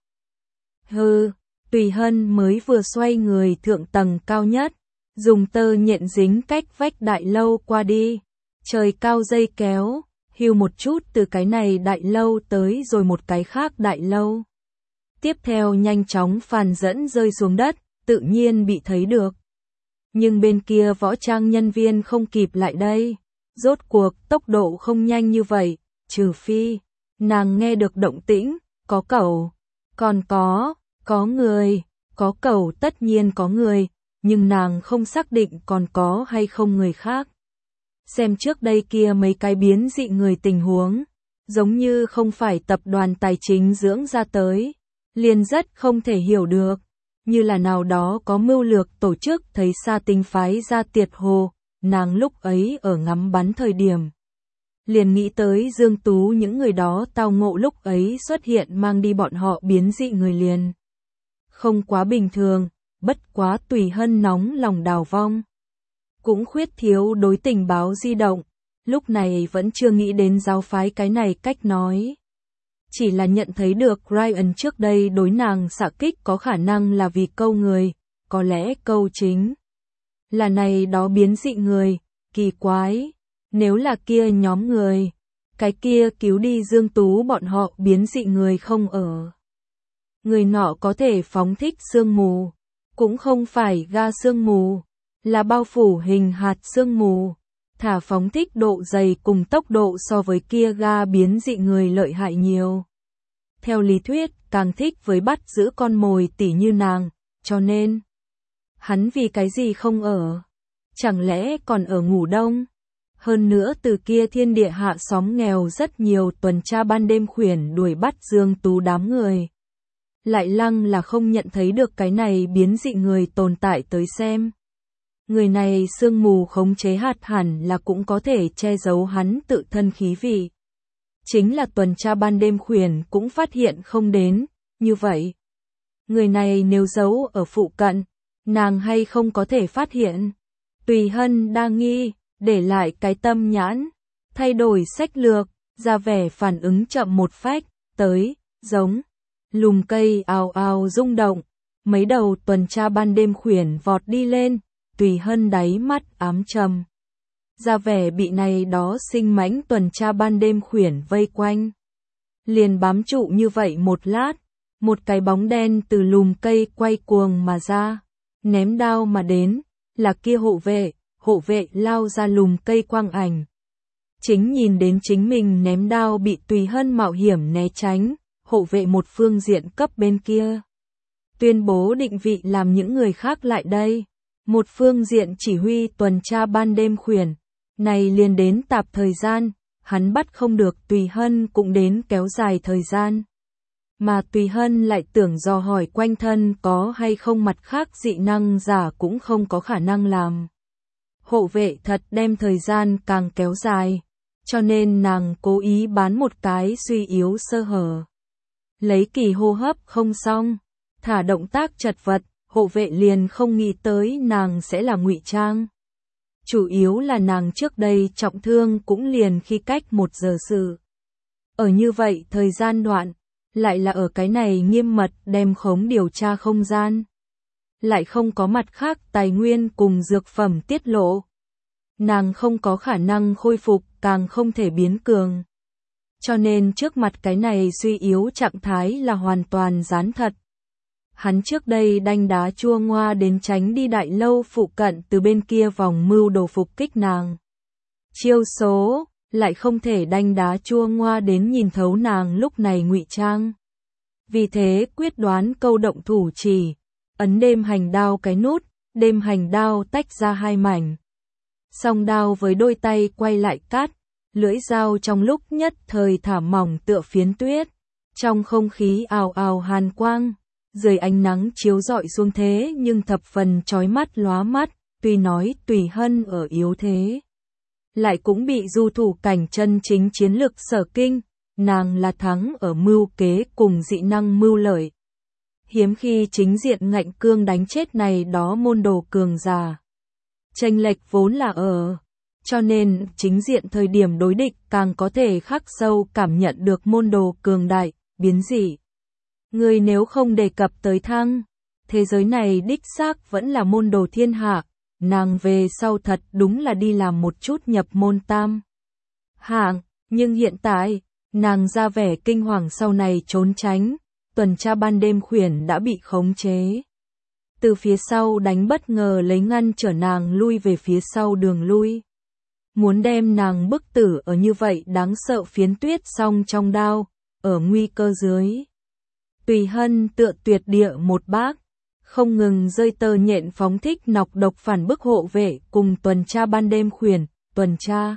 [SPEAKER 1] Hừ, Tùy Hân mới vừa xoay người thượng tầng cao nhất, dùng tơ nhện dính cách vách đại lâu qua đi. Trời cao dây kéo, hưu một chút từ cái này đại lâu tới rồi một cái khác đại lâu. Tiếp theo nhanh chóng phàn dẫn rơi xuống đất, tự nhiên bị thấy được. Nhưng bên kia võ trang nhân viên không kịp lại đây. Rốt cuộc tốc độ không nhanh như vậy, trừ phi, nàng nghe được động tĩnh, có cẩu, còn có người, có cẩu tất nhiên có người, nhưng nàng không xác định còn có hay không người khác. Xem trước đây kia mấy cái biến dị người tình huống, giống như không phải tập đoàn tài chính dưỡng ra tới, liền rất không thể hiểu được, như là nào đó có mưu lược tổ chức thấy Sa Tinh phái ra tiệt hồ, nàng lúc ấy ở ngắm bắn thời điểm. Liền nghĩ tới Dương Tú những người đó tao ngộ lúc ấy xuất hiện mang đi bọn họ biến dị người liền. Không quá bình thường, bất quá Tùy Hân nóng lòng đào vong. Cũng khuyết thiếu đối tình báo di động, lúc này vẫn chưa nghĩ đến giáo phái cái này cách nói. Chỉ là nhận thấy được Ryan trước đây đối nàng xạ kích có khả năng là vì câu người, có lẽ câu chính là này đó biến dị người, kỳ quái, nếu là kia nhóm người, cái kia cứu đi Dương Tú bọn họ biến dị người không ở. Người nọ có thể phóng thích sương mù, cũng không phải ga sương mù, là bao phủ hình hạt sương mù, thả phóng thích độ dày cùng tốc độ so với kia ga biến dị người lợi hại nhiều. Theo lý thuyết, càng thích với bắt giữ con mồi tỉ như nàng, cho nên hắn vì cái gì không ở? Chẳng lẽ còn ở ngủ đông? Hơn nữa từ kia thiên địa hạ xóm nghèo rất nhiều tuần tra ban đêm khuyển đuổi bắt Dương Tú đám người. Lại lăng là không nhận thấy được cái này biến dị người tồn tại tới xem. Người này sương mù khống chế hạt hẳn là cũng có thể che giấu hắn tự thân khí vị. Chính là tuần tra ban đêm khuyển cũng phát hiện không đến, như vậy. Người này nếu giấu ở phụ cận, nàng hay không có thể phát hiện. Tùy Hân đa nghi, để lại cái tâm nhãn, thay đổi sách lược, ra vẻ phản ứng chậm một phách, tới, giống. Lùm cây ào ào rung động, mấy đầu tuần tra ban đêm khuyển vọt đi lên, Tùy Hân đáy mắt ám trầm. Ra vẻ bị này đó sinh mãnh tuần tra ban đêm khuyển vây quanh. Liền bám trụ như vậy một lát, một cái bóng đen từ lùm cây quay cuồng mà ra, ném đao mà đến, là kia hộ vệ lao ra lùm cây quang ảnh. Chính nhìn đến chính mình ném đao bị Tùy Hân mạo hiểm né tránh, hộ vệ một phương diện cấp bên kia. Tuyên bố định vị làm những người khác lại đây. Một phương diện chỉ huy tuần tra ban đêm khuyển. Này liền đến tạp thời gian, hắn bắt không được Tùy Hân cũng đến kéo dài thời gian. Mà Tùy Hân lại tưởng dò hỏi quanh thân có hay không mặt khác dị năng giả cũng không có khả năng làm. hộ vệ thật đem thời gian càng kéo dài, cho nên nàng cố ý bán một cái suy yếu sơ hở. Lấy kỳ hô hấp không xong, thả động tác chật vật, hộ vệ liền không nghĩ tới nàng sẽ là ngụy trang. Chủ yếu là nàng trước đây trọng thương cũng liền khi cách 1 giờ sự. Ở như vậy thời gian đoạn, lại là ở cái này nghiêm mật đem khống điều tra không gian. Lại không có mặt khác tài nguyên cùng dược phẩm tiết lộ. Nàng không có khả năng khôi phục, càng không thể biến cường. Cho nên trước mặt cái này suy yếu trạng thái là hoàn toàn gián thật. Hắn trước đây đanh đá chua ngoa đến tránh đi đại lâu phụ cận từ bên kia vòng mưu đồ phục kích nàng. Chiêu số, lại không thể đanh đá chua ngoa đến nhìn thấu nàng lúc này ngụy trang. Vì thế quyết đoán câu động thủ chỉ, ấn đêm hành đao cái nút, đêm hành đao tách ra 2 mảnh. Song đao với đôi tay quay lại cắt, lưỡi dao trong lúc nhất thời thả mỏng tựa phiến tuyết. Trong không khí ào ào hàn quang, dưới ánh nắng chiếu rọi xuống thế nhưng thập phần chói mắt lóa mắt, tuy nói Tùy Hân ở yếu thế. Lại cũng bị du thủ cảnh chân chính chiến lực sở kinh, nàng là thắng ở mưu kế cùng dị năng mưu lợi. Hiếm khi chính diện ngạnh cương đánh chết này đó môn đồ cường giả. Chênh lệch vốn là ở, cho nên chính diện thời điểm đối địch càng có thể khắc sâu cảm nhận được môn đồ cường đại, biến dị. Người nếu không đề cập tới thăng, thế giới này đích xác vẫn là môn đồ thiên hạ, nàng về sau thật đúng là đi làm một chút nhập môn tam hạng, nhưng hiện tại, nàng ra vẻ kinh hoàng sau này trốn tránh, tuần tra ban đêm khuyển đã bị khống chế. Từ phía sau đánh bất ngờ lấy ngăn trở nàng lui về phía sau đường lui. Muốn đem nàng bức tử ở như vậy đáng sợ phiến tuyết song trong đao, ở nguy cơ dưới. Tùy Hân tựa tuyệt địa một bác, không ngừng rơi tơ nhện phóng thích nọc độc phản bức hộ vệ cùng tuần tra ban đêm khuyển, tuần tra.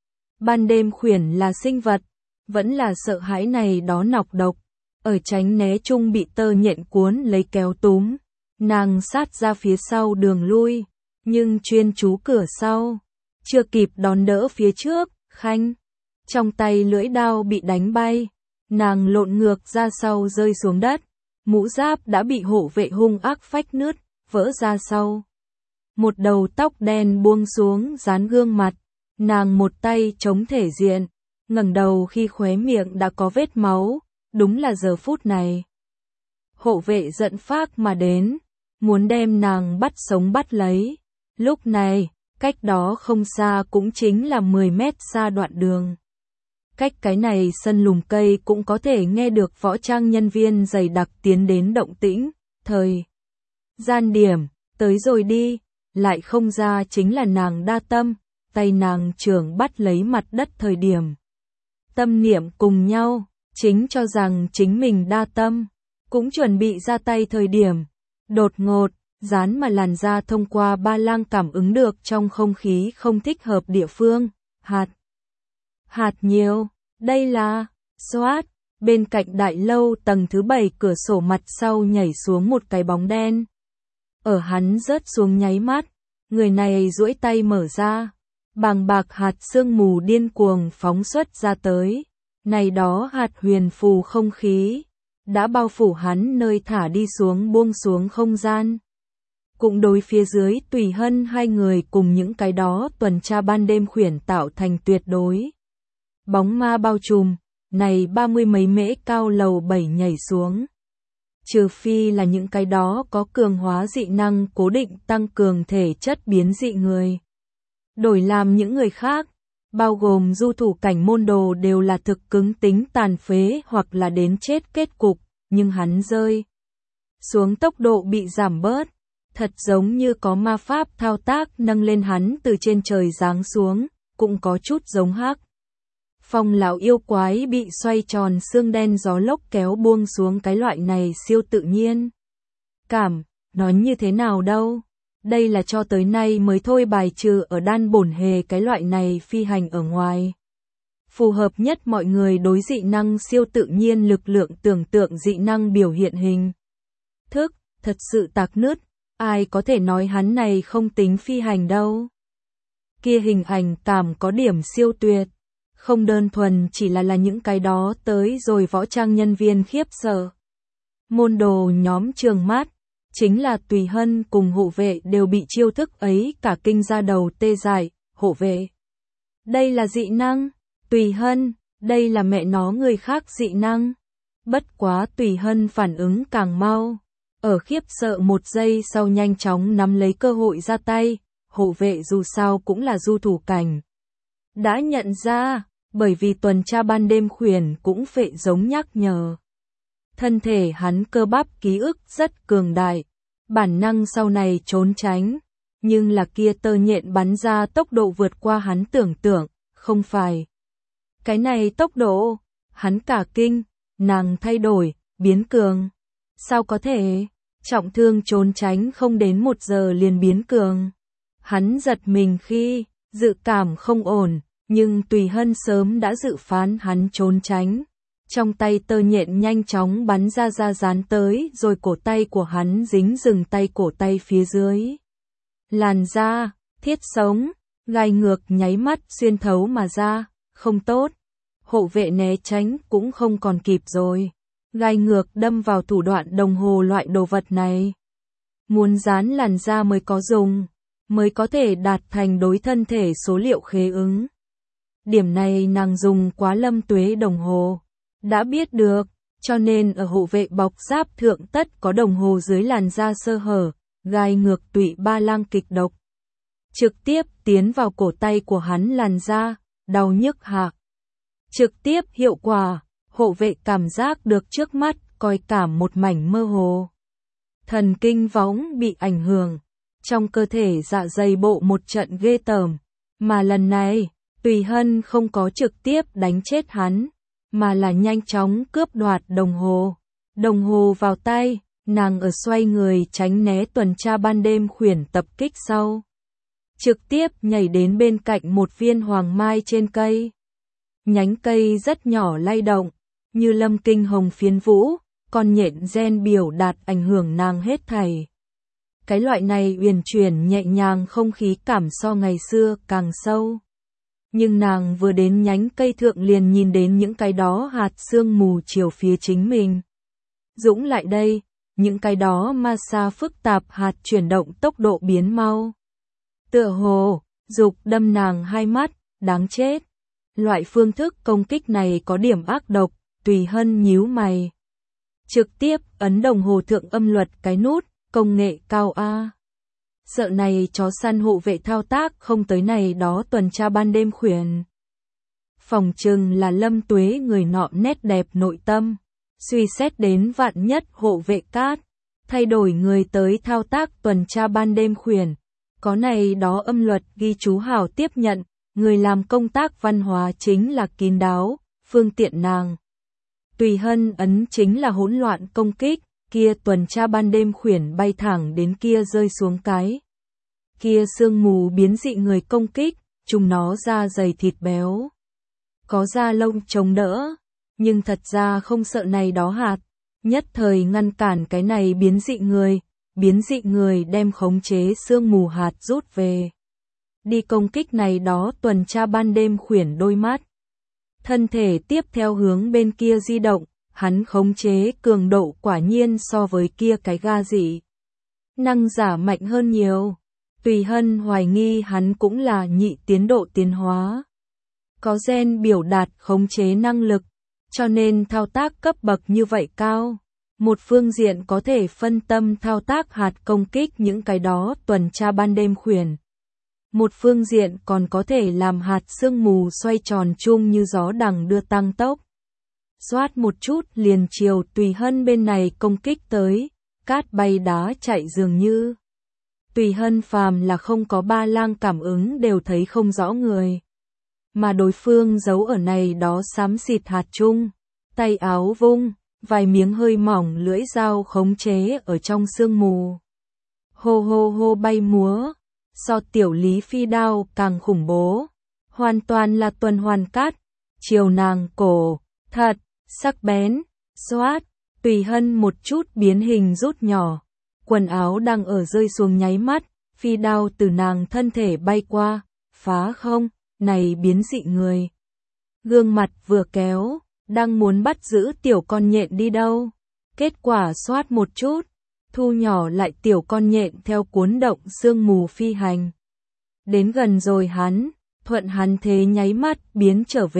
[SPEAKER 1] Ban đêm khuyển là sinh vật, vẫn là sợ hãi này đó nọc độc, ở tránh né chung bị tơ nhện cuốn lấy kéo túm, nàng sát ra phía sau đường lui, nhưng chuyên chú cửa sau, chưa kịp đón đỡ phía trước, khanh, trong tay lưỡi đao bị đánh bay, nàng lộn ngược ra sau rơi xuống đất, mũ giáp đã bị hộ vệ hung ác phách nứt, vỡ ra sau. Một đầu tóc đen buông xuống dán gương mặt, nàng một tay chống thể diện, ngẩng đầu khi khóe miệng đã có vết máu, đúng là giờ phút này. Hộ vệ giận phác mà đến, muốn đem nàng bắt sống bắt lấy. Lúc này, cách đó không xa cũng chính là 10 mét xa đoạn đường. Cách cái này sân lùm cây cũng có thể nghe được võ trang nhân viên dày đặc tiến đến động tĩnh, thời gian điểm, tới rồi đi, lại không ra chính là nàng đa tâm, tay nàng trưởng bắt lấy mặt đất thời điểm. Tâm niệm cùng nhau, chính cho rằng chính mình đa tâm, cũng chuẩn bị ra tay thời điểm. Đột ngột, dán mà làn da thông qua ba lang cảm ứng được trong không khí không thích hợp địa phương, hạt nhiều, đây là, xoát, bên cạnh đại lâu tầng thứ 7 cửa sổ mặt sau nhảy xuống một cái bóng đen. Ở hắn rớt xuống nháy mắt, người này duỗi tay mở ra, bàng bạc hạt sương mù điên cuồng phóng xuất ra tới, này đó hạt huyền phù không khí, đã bao phủ hắn nơi thả đi xuống buông xuống không gian. Cũng đối phía dưới Tùy Hân hai người cùng những cái đó tuần tra ban đêm khuyển tạo thành tuyệt đối. Bóng ma bao trùm, này 30 mấy mễ cao lầu 7 nhảy xuống. Trừ phi là những cái đó có cường hóa dị năng cố định tăng cường thể chất biến dị người. Đổi làm những người khác, bao gồm du thủ cảnh môn đồ đều là thực cứng tính tàn phế hoặc là đến chết kết cục, nhưng hắn rơi xuống tốc độ bị giảm bớt, thật giống như có ma pháp thao tác nâng lên hắn từ trên trời giáng xuống, cũng có chút giống Hắc Phong lão yêu quái bị xoay tròn xương đen gió lốc kéo buông xuống cái loại này siêu tự nhiên. Nói như thế nào đâu? Đây là cho tới nay mới thôi bài trừ ở đan bổn hề cái loại này phi hành ở ngoài. Phù hợp nhất mọi người đối dị năng siêu tự nhiên lực lượng tưởng tượng dị năng biểu hiện hình thức, thật sự tạc nứt, ai có thể nói hắn này không tính phi hành đâu. kia hình ảnh cảm có điểm siêu tuyệt. Không đơn thuần chỉ là những cái đó tới rồi võ trang nhân viên khiếp sợ. Môn đồ nhóm trừng mắt, chính là Tùy Hân cùng hộ vệ đều bị chiêu thức ấy cả kinh ra đầu tê dại. Hộ vệ, đây là dị năng. Tùy Hân, đây là mẹ nó người khác dị năng. Bất quá Tùy Hân phản ứng càng mau. Ở khiếp sợ một giây sau nhanh chóng nắm lấy cơ hội ra tay. Hộ vệ dù sao cũng là du thủ cảnh. Đã nhận ra, bởi vì tuần tra ban đêm khuyển cũng phệ giống nhắc nhở. Thân thể hắn cơ bắp ký ức rất cường đại. Bản năng sau này trốn tránh. Nhưng là kia tơ nhện bắn ra tốc độ vượt qua hắn tưởng tượng, không phải. Cái này tốc độ, hắn cả kinh, nàng thay đổi, biến cường. Sao có thể, trọng thương trốn tránh không đến 1 giờ liền biến cường. Hắn giật mình khi, dự cảm không ổn, nhưng Tùy Hân sớm đã dự phán hắn trốn tránh. Trong tay tơ nhện nhanh chóng bắn ra dán tới rồi cổ tay của hắn dính dừng tay cổ tay phía dưới. Làn da, thiết sống, gai ngược nháy mắt xuyên thấu mà ra, không tốt. Hộ vệ né tránh cũng không còn kịp rồi. Gai ngược đâm vào thủ đoạn đồng hồ loại đồ vật này. Muốn dán làn da mới có dùng, mới có thể đạt thành đối thân thể số liệu khế ứng. Điểm này nàng dùng quá Lâm Tuế đồng hồ. Đã biết được, cho nên ở hộ vệ bọc giáp thượng tất có đồng hồ dưới làn da sơ hở. Gai ngược Tụy Ba Lang kịch độc. Trực tiếp tiến vào cổ tay của hắn làn da, đau nhức hạ. Trực tiếp hiệu quả, hộ vệ cảm giác được trước mắt, coi cảm một mảnh mơ hồ. Thần kinh võng bị ảnh hưởng, trong cơ thể dạ dày bộ một trận ghê tởm. Mà lần này, Tùy Hân không có trực tiếp đánh chết hắn, mà là nhanh chóng cướp đoạt đồng hồ. Đồng hồ vào tay. Nàng ở xoay người tránh né tuần tra ban đêm khuyển tập kích sau. Trực tiếp nhảy đến bên cạnh một viên hoàng mai trên cây. Nhánh cây rất nhỏ lay động, như lâm kinh hồng phiến vũ, con nhện gen biểu đạt ảnh hưởng nàng hết thảy. Cái loại này uyển chuyển nhẹ nhàng không khí cảm so ngày xưa càng sâu. Nhưng nàng vừa đến nhánh cây thượng liền nhìn đến những cái đó hạt sương mù chiều phía chính mình. Dũng lại đây. Những cái đó ma sa phức tạp hạt chuyển động tốc độ biến mau. Tựa hồ, dục đâm nàng hai mắt, đáng chết. Loại phương thức công kích này có điểm ác độc, Tùy Hân nhíu mày. Trực tiếp ấn đồng hồ thượng âm luật cái nút, công nghệ cao A. Sợ này chó săn hộ vệ thao tác không tới này đó tuần tra ban đêm khuyển. Phòng trừng là Lâm Tuế người nọ nét đẹp nội tâm. Suy xét đến vạn nhất hộ vệ cát, thay đổi người tới thao tác tuần tra ban đêm khuyển. Có này đó âm luật ghi chú hảo tiếp nhận, người làm công tác văn hóa chính là kín đáo, phương tiện nàng. Tùy Hân ấn chính là hỗn loạn công kích, kia tuần tra ban đêm khuyển bay thẳng đến kia rơi xuống cái. Kia sương mù biến dị người công kích, chúng nó da dày thịt béo. Có da lông chống đỡ. Nhưng thật ra không sợ này đó hạt, nhất thời ngăn cản cái này biến dị người đem khống chế sương mù hạt rút về. Đi công kích này đó tuần tra ban đêm khuyển đôi mắt. Thân thể tiếp theo hướng bên kia di động, hắn khống chế cường độ quả nhiên so với kia cái ga dị. Năng giả mạnh hơn nhiều, Tùy Hân hoài nghi hắn cũng là nhị tiến độ tiến hóa. Có gen biểu đạt khống chế năng lực. Cho nên thao tác cấp bậc như vậy cao. Một phương diện có thể phân tâm thao tác hạt công kích những cái đó tuần tra ban đêm khuyển. Một phương diện còn có thể làm hạt sương mù xoay tròn chung như gió đằng đưa tăng tốc. Xoát một chút liền chiều Tùy Hân bên này công kích tới, cát bay đá chạy dường như. Tùy Hân phàm là không có ba lang cảm ứng đều thấy không rõ người. Mà đối phương giấu ở này đó xám xịt hạt chung, tay áo vung, vài miếng hơi mỏng lưỡi dao khống chế ở trong sương mù. Hô hô hô bay múa, so tiểu Lý Phi đao càng khủng bố, hoàn toàn là tuần hoàn cát, chiều nàng cổ, thật, sắc bén, xoát, Tùy Hân một chút biến hình rút nhỏ, quần áo đang ở rơi xuống nháy mắt, phi đao từ nàng thân thể bay qua, phá không, này biến dị người. Gương mặt vừa kéo, đang muốn bắt giữ tiểu con nhện đi đâu. Kết quả xoát một chút, thu nhỏ lại tiểu con nhện theo cuốn động sương mù phi hành. Đến gần rồi thuận hắn thế nháy mắt biến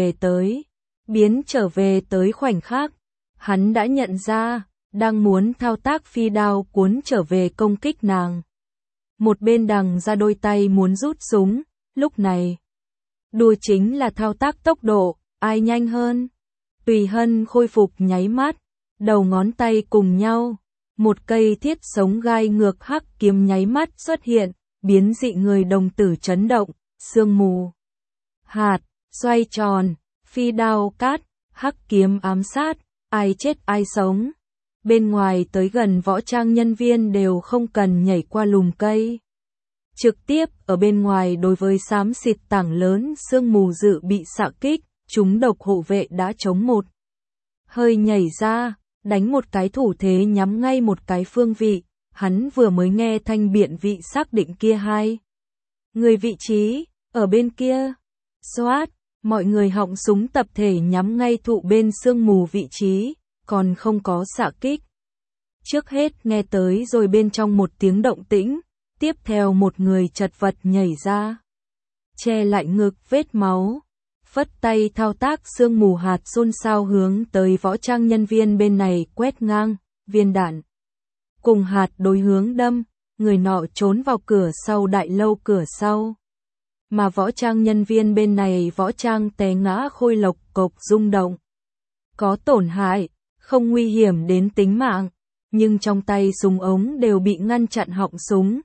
[SPEAKER 1] trở về tới khoảnh khắc. Hắn đã nhận ra, đang muốn thao tác phi đao cuốn trở về công kích nàng. Một bên đằng ra đôi tay muốn rút súng, lúc này. Đùa chính là thao tác tốc độ, ai nhanh hơn. Tùy Hân khôi phục nháy mắt, đầu ngón tay cùng nhau. Một cây thiết sống gai ngược hắc kiếm nháy mắt xuất hiện, biến dị người đồng tử chấn động, sương mù. Hạt, xoay tròn, phi đao cát, hắc kiếm ám sát, ai chết ai sống. Bên ngoài tới gần võ trang nhân viên đều không cần nhảy qua lùm cây. Trực tiếp ở bên ngoài đối với xám xịt tảng lớn sương mù dự bị xạ kích, chúng độc hộ vệ đã chống một. Hơi nhảy ra, đánh một cái thủ thế nhắm ngay một cái phương vị, hắn vừa mới nghe thanh biện vị xác định kia hai. Người vị trí, ở bên kia. Xoát, mọi người họng súng tập thể nhắm ngay thụ bên sương mù vị trí, còn không có xạ kích. Trước hết nghe tới rồi bên trong một tiếng động tĩnh, tiếp theo một người chật vật nhảy ra. Che lại ngực vết máu, phất tay thao tác sương mù hạt xôn xao hướng tới võ trang nhân viên bên này quét ngang, viên đạn. Cùng hạt đối hướng đâm, người nọ trốn vào cửa sau đại lâu cửa sau. Mà võ trang nhân viên bên này võ trang té ngã khôi lộc cộc rung động. Có tổn hại, không nguy hiểm đến tính mạng, nhưng trong tay súng ống đều bị ngăn chặn họng súng,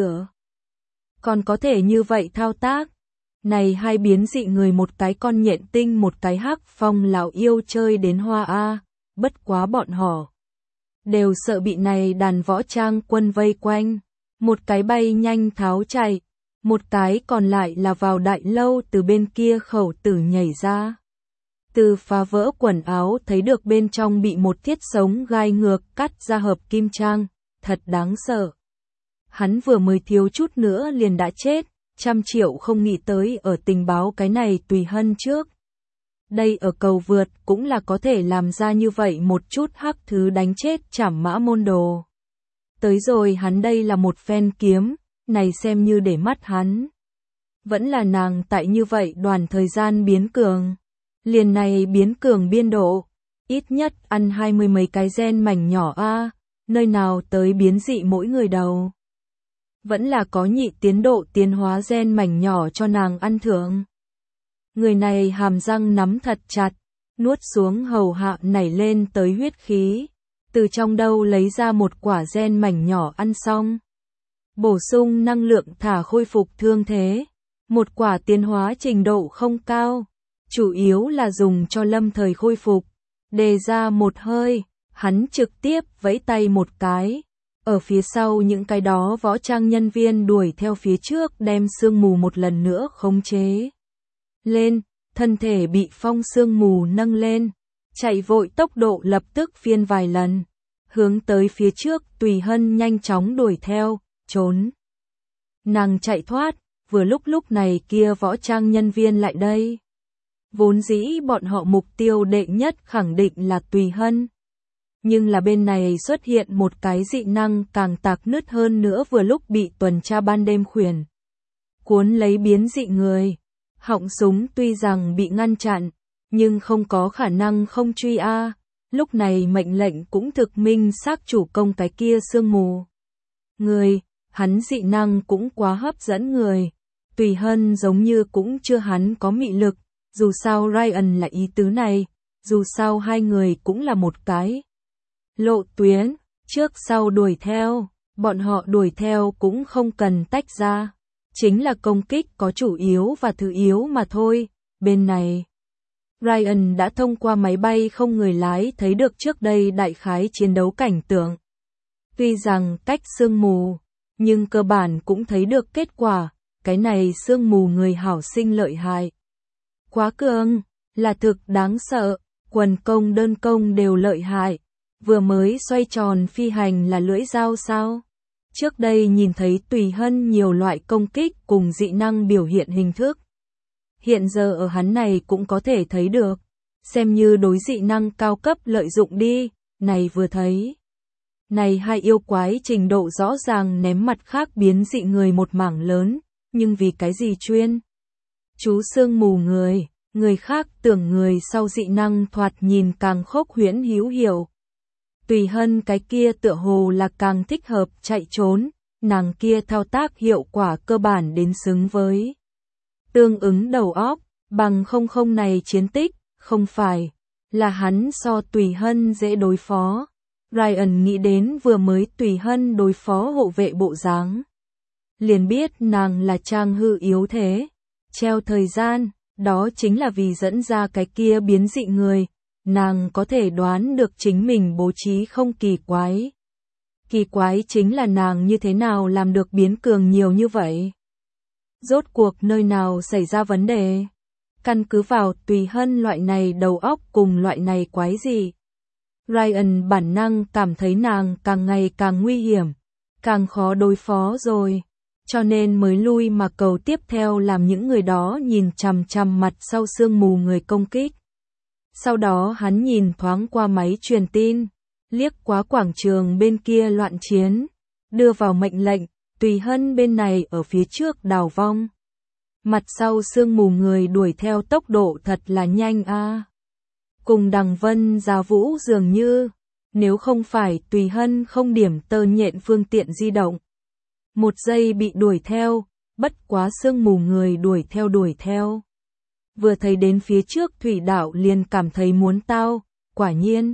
[SPEAKER 1] còn có thể như vậy thao tác. Này hai biến dị người một cái con nhện tinh một cái hắc phong lão yêu chơi đến hoa a, bất quá bọn họ đều sợ bị này đàn võ trang quân vây quanh, một cái bay nhanh tháo chạy, một cái còn lại là vào đại lâu từ bên kia khẩu tử nhảy ra. Từ phá vỡ quần áo thấy được bên trong bị một thiết sống gai ngược cắt ra hợp kim trang, thật đáng sợ. Hắn vừa mới thiếu chút nữa liền đã chết, 100 triệu không nghĩ tới ở tình báo cái này Tùy Hân trước. Đây ở cầu vượt cũng là có thể làm ra như vậy một chút hắc thứ đánh chết Trảm Mã môn đồ. Tới rồi hắn đây là một phen kiếm, này xem như để mắt hắn. Vẫn là nàng tại như vậy đoàn thời gian biến cường. Liền này biến cường biên độ, ít nhất ăn 20 mấy cái gen mảnh nhỏ a, nơi nào tới biến dị mỗi người đầu. Vẫn là có nhị tiến độ tiến hóa gen mảnh nhỏ cho nàng ăn thưởng. Người này hàm răng nắm thật chặt, nuốt xuống hầu hạ nảy lên tới huyết khí, từ trong đâu lấy ra một quả gen mảnh nhỏ ăn xong. Bổ sung năng lượng thả khôi phục thương thế, một quả tiến hóa trình độ không cao, chủ yếu là dùng cho lâm thời khôi phục. Đề ra một hơi, hắn trực tiếp vẫy tay một cái. Ở phía sau những cái đó võ trang nhân viên đuổi theo phía trước đem sương mù một lần nữa khống chế lên, thân thể bị phong sương mù nâng lên, chạy vội tốc độ lập tức phiên vài lần, hướng tới phía trước Tùy Hân nhanh chóng đuổi theo, trốn. Nàng chạy thoát, vừa lúc này kia võ trang nhân viên lại đây. Vốn dĩ bọn họ mục tiêu đệ nhất khẳng định là Tùy Hân. Nhưng là bên này xuất hiện một cái dị năng càng tạc nứt hơn nữa vừa lúc bị tuần tra ban đêm khuyển. Cuốn lấy biến dị người. Họng súng tuy rằng bị ngăn chặn, nhưng không có khả năng không truy a. Lúc này mệnh lệnh cũng thực minh xác chủ công cái kia sương mù. Người, hắn dị năng cũng quá hấp dẫn người. Tùy Hân giống như cũng chưa hắn có mị lực, dù sao Ryan là ý tứ này, dù sao hai người cũng là một cái lộ tuyến, trước sau đuổi theo, bọn họ đuổi theo cũng không cần tách ra, chính là công kích có chủ yếu và thứ yếu mà thôi. Bên này, Ryan đã thông qua máy bay không người lái thấy được trước đây đại khái chiến đấu cảnh tượng. Tuy rằng cách sương mù, nhưng cơ bản cũng thấy được kết quả, cái này sương mù người hảo sinh lợi hại. Quá cường, là thực đáng sợ, quần công đơn công đều lợi hại. Vừa mới xoay tròn phi hành là lưỡi dao sao? Trước đây nhìn thấy Tùy Hân nhiều loại công kích cùng dị năng biểu hiện hình thức. Hiện giờ ở hắn này cũng có thể thấy được. Xem như đối dị năng cao cấp lợi dụng đi, này vừa thấy. Này hai yêu quái trình độ rõ ràng ném mặt khác biến dị người một mảng lớn, nhưng vì cái gì chuyên? Chú sương mù người khác tưởng người sau dị năng thoạt nhìn càng khốc huyễn hữu hiệu. Tùy Hân cái kia tựa hồ là càng thích hợp chạy trốn, nàng kia thao tác hiệu quả cơ bản đến xứng với. Tương ứng đầu óc, bằng không này chiến tích, không phải là hắn so Tùy Hân dễ đối phó. Ryan nghĩ đến vừa mới Tùy Hân đối phó hộ vệ bộ dáng. Liền biết nàng là trang hư yếu thế. Treo thời gian, đó chính là vì dẫn ra cái kia biến dị người. Nàng có thể đoán được chính mình bố trí không kỳ quái. Kỳ quái chính là nàng như thế nào làm được biến cường nhiều như vậy. Rốt cuộc nơi nào xảy ra vấn đề? Căn cứ vào Tùy Hân loại này đầu óc cùng loại này quái gì. Ryan bản năng cảm thấy nàng càng ngày càng nguy hiểm, càng khó đối phó rồi. Cho nên mới lui mà cầu tiếp theo làm những người đó nhìn chằm chằm mặt sau sương mù người công kích. Sau đó hắn nhìn thoáng qua máy truyền tin, liếc qua quảng trường bên kia loạn chiến, đưa vào mệnh lệnh, Tùy Hân bên này ở phía trước đào vong. Mặt sau sương mù người đuổi theo tốc độ thật là nhanh a. Cùng Đằng Vân Giá Vũ dường như, nếu không phải Tùy Hân không điểm tơ nhện phương tiện di động. Một giây bị đuổi theo, bất quá sương mù người đuổi theo. Vừa thấy đến phía trước thủy đạo liền cảm thấy muốn tao, quả nhiên.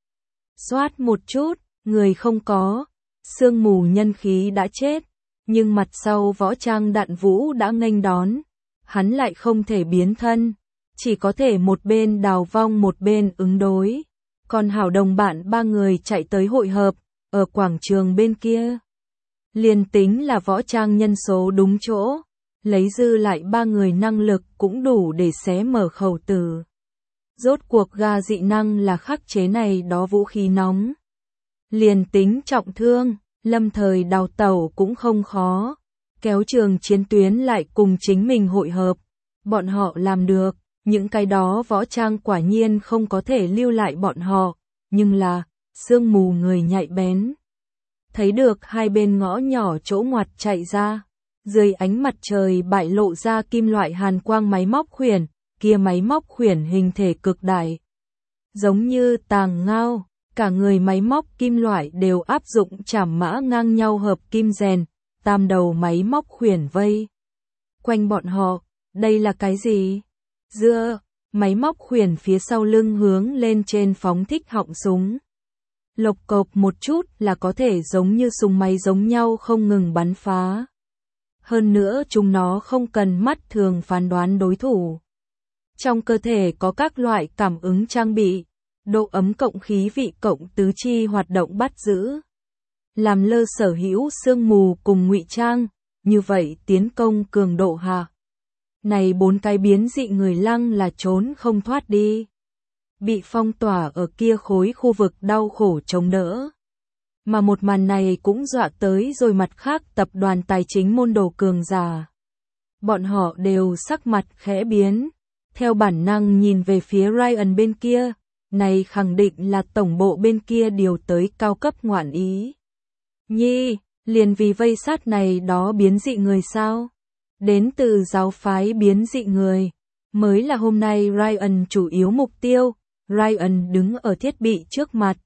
[SPEAKER 1] Xoát một chút, người không có, sương mù nhân khí đã chết, nhưng mặt sau võ trang Đạn Vũ đã nghênh đón, hắn lại không thể biến thân, chỉ có thể một bên đào vong một bên ứng đối. Còn hảo đồng bạn ba người chạy tới hội hợp, ở quảng trường bên kia. Liền tính là võ trang nhân số đúng chỗ, lấy dư lại ba người năng lực cũng đủ để xé mở khẩu tử. Rốt cuộc ga dị năng là khắc chế này đó vũ khí nóng. Liền tính trọng thương, lâm thời đào tẩu cũng không khó. Kéo trường chiến tuyến lại cùng chính mình hội hợp. Bọn họ làm được, những cái đó võ trang quả nhiên không có thể lưu lại bọn họ. Nhưng là, sương mù người nhạy bén. Thấy được hai bên ngõ nhỏ chỗ ngoặt chạy ra. Dưới ánh mặt trời bại lộ ra kim loại hàn quang máy móc khuyển, kia máy móc khuyển hình thể cực đại. Giống như tàng ngao, cả người máy móc kim loại đều áp dụng chảm mã ngang nhau hợp kim rèn, tam đầu máy móc khuyển vây. Quanh bọn họ, đây là cái gì? Dưa, máy móc khuyển phía sau lưng hướng lên trên phóng thích họng súng. Lộc cộp một chút là có thể giống như súng máy giống nhau không ngừng bắn phá. Hơn nữa chúng nó không cần mắt thường phán đoán đối thủ. Trong cơ thể có các loại cảm ứng trang bị, độ ấm cộng khí vị cộng tứ chi hoạt động bắt giữ. Làm lơ sở hữu sương mù cùng ngụy trang, như vậy tiến công cường độ hạ. Này bốn cái biến dị người lăng là trốn không thoát đi. Bị phong tỏa ở kia khối khu vực đau khổ chống đỡ. Mà một màn này cũng dọa tới rồi mặt khác tập đoàn tài chính môn đồ cường giả. Bọn họ đều sắc mặt khẽ biến, theo bản năng nhìn về phía Ryan bên kia, này khẳng định là tổng bộ bên kia điều tới cao cấp ngoạn ý. Nhi, liền vì vây sát này đó biến dị người sao? Đến từ giáo phái biến dị người, mới là hôm nay Ryan chủ yếu mục tiêu. Ryan đứng ở thiết bị trước mặt.